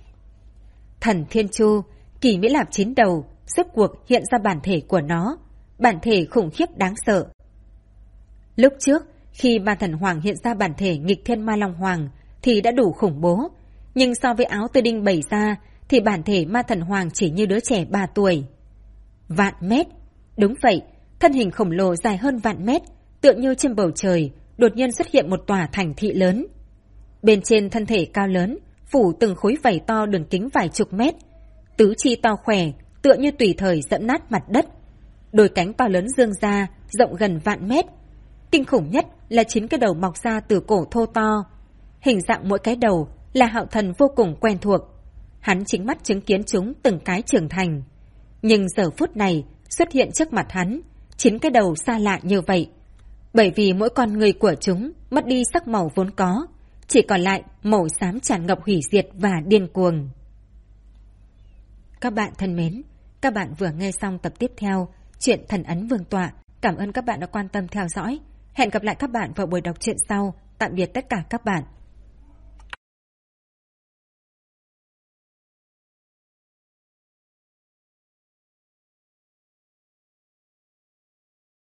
Thần Thiên Chu, Kỳ Mễ Lạp chín đầu, rốt cuộc hiện ra bản thể của nó, bản thể khủng khiếp đáng sợ. Lúc trước, khi ma thần hoàng hiện ra bản thể nghịch thiên ma long hoàng thì đã đủ khủng bố, nhưng so với áo tư đinh bày ra thì bản thể ma thần hoàng chỉ như đứa trẻ 3 tuổi. Vạn mét, đúng vậy, thân hình khổng lồ dài hơn vạn mét, tựa như trên bầu trời đột nhiên xuất hiện một tòa thành thị lớn. Bên trên thân thể cao lớn, phủ từng khối vảy to đường kính vài chục mét, tứ chi to khỏe, tựa như tùy thời dẫm nát mặt đất. Đôi cánh to lớn dương ra, rộng gần vạn mét. Kinh khủng nhất là 9 cái đầu mọc ra từ cổ thô to. Hình dạng mỗi cái đầu là Hạo Thần vô cùng quen thuộc. Hắn chính mắt chứng kiến chúng từng cái trưởng thành. Nhưng giờ phút này xuất hiện trước mặt hắn, 9 cái đầu xa lạ như vậy. Bởi vì mỗi con người của chúng mất đi sắc màu vốn có, chỉ còn lại màu xám tràn ngập hủy diệt và điên cuồng. Các bạn thân mến, các bạn vừa nghe xong tập tiếp theo truyện Thần Ấn Vương Tọa. Cảm ơn các bạn đã quan tâm theo dõi. Hẹn gặp lại các bạn vào buổi đọc truyện sau. Tạm biệt tất cả các bạn.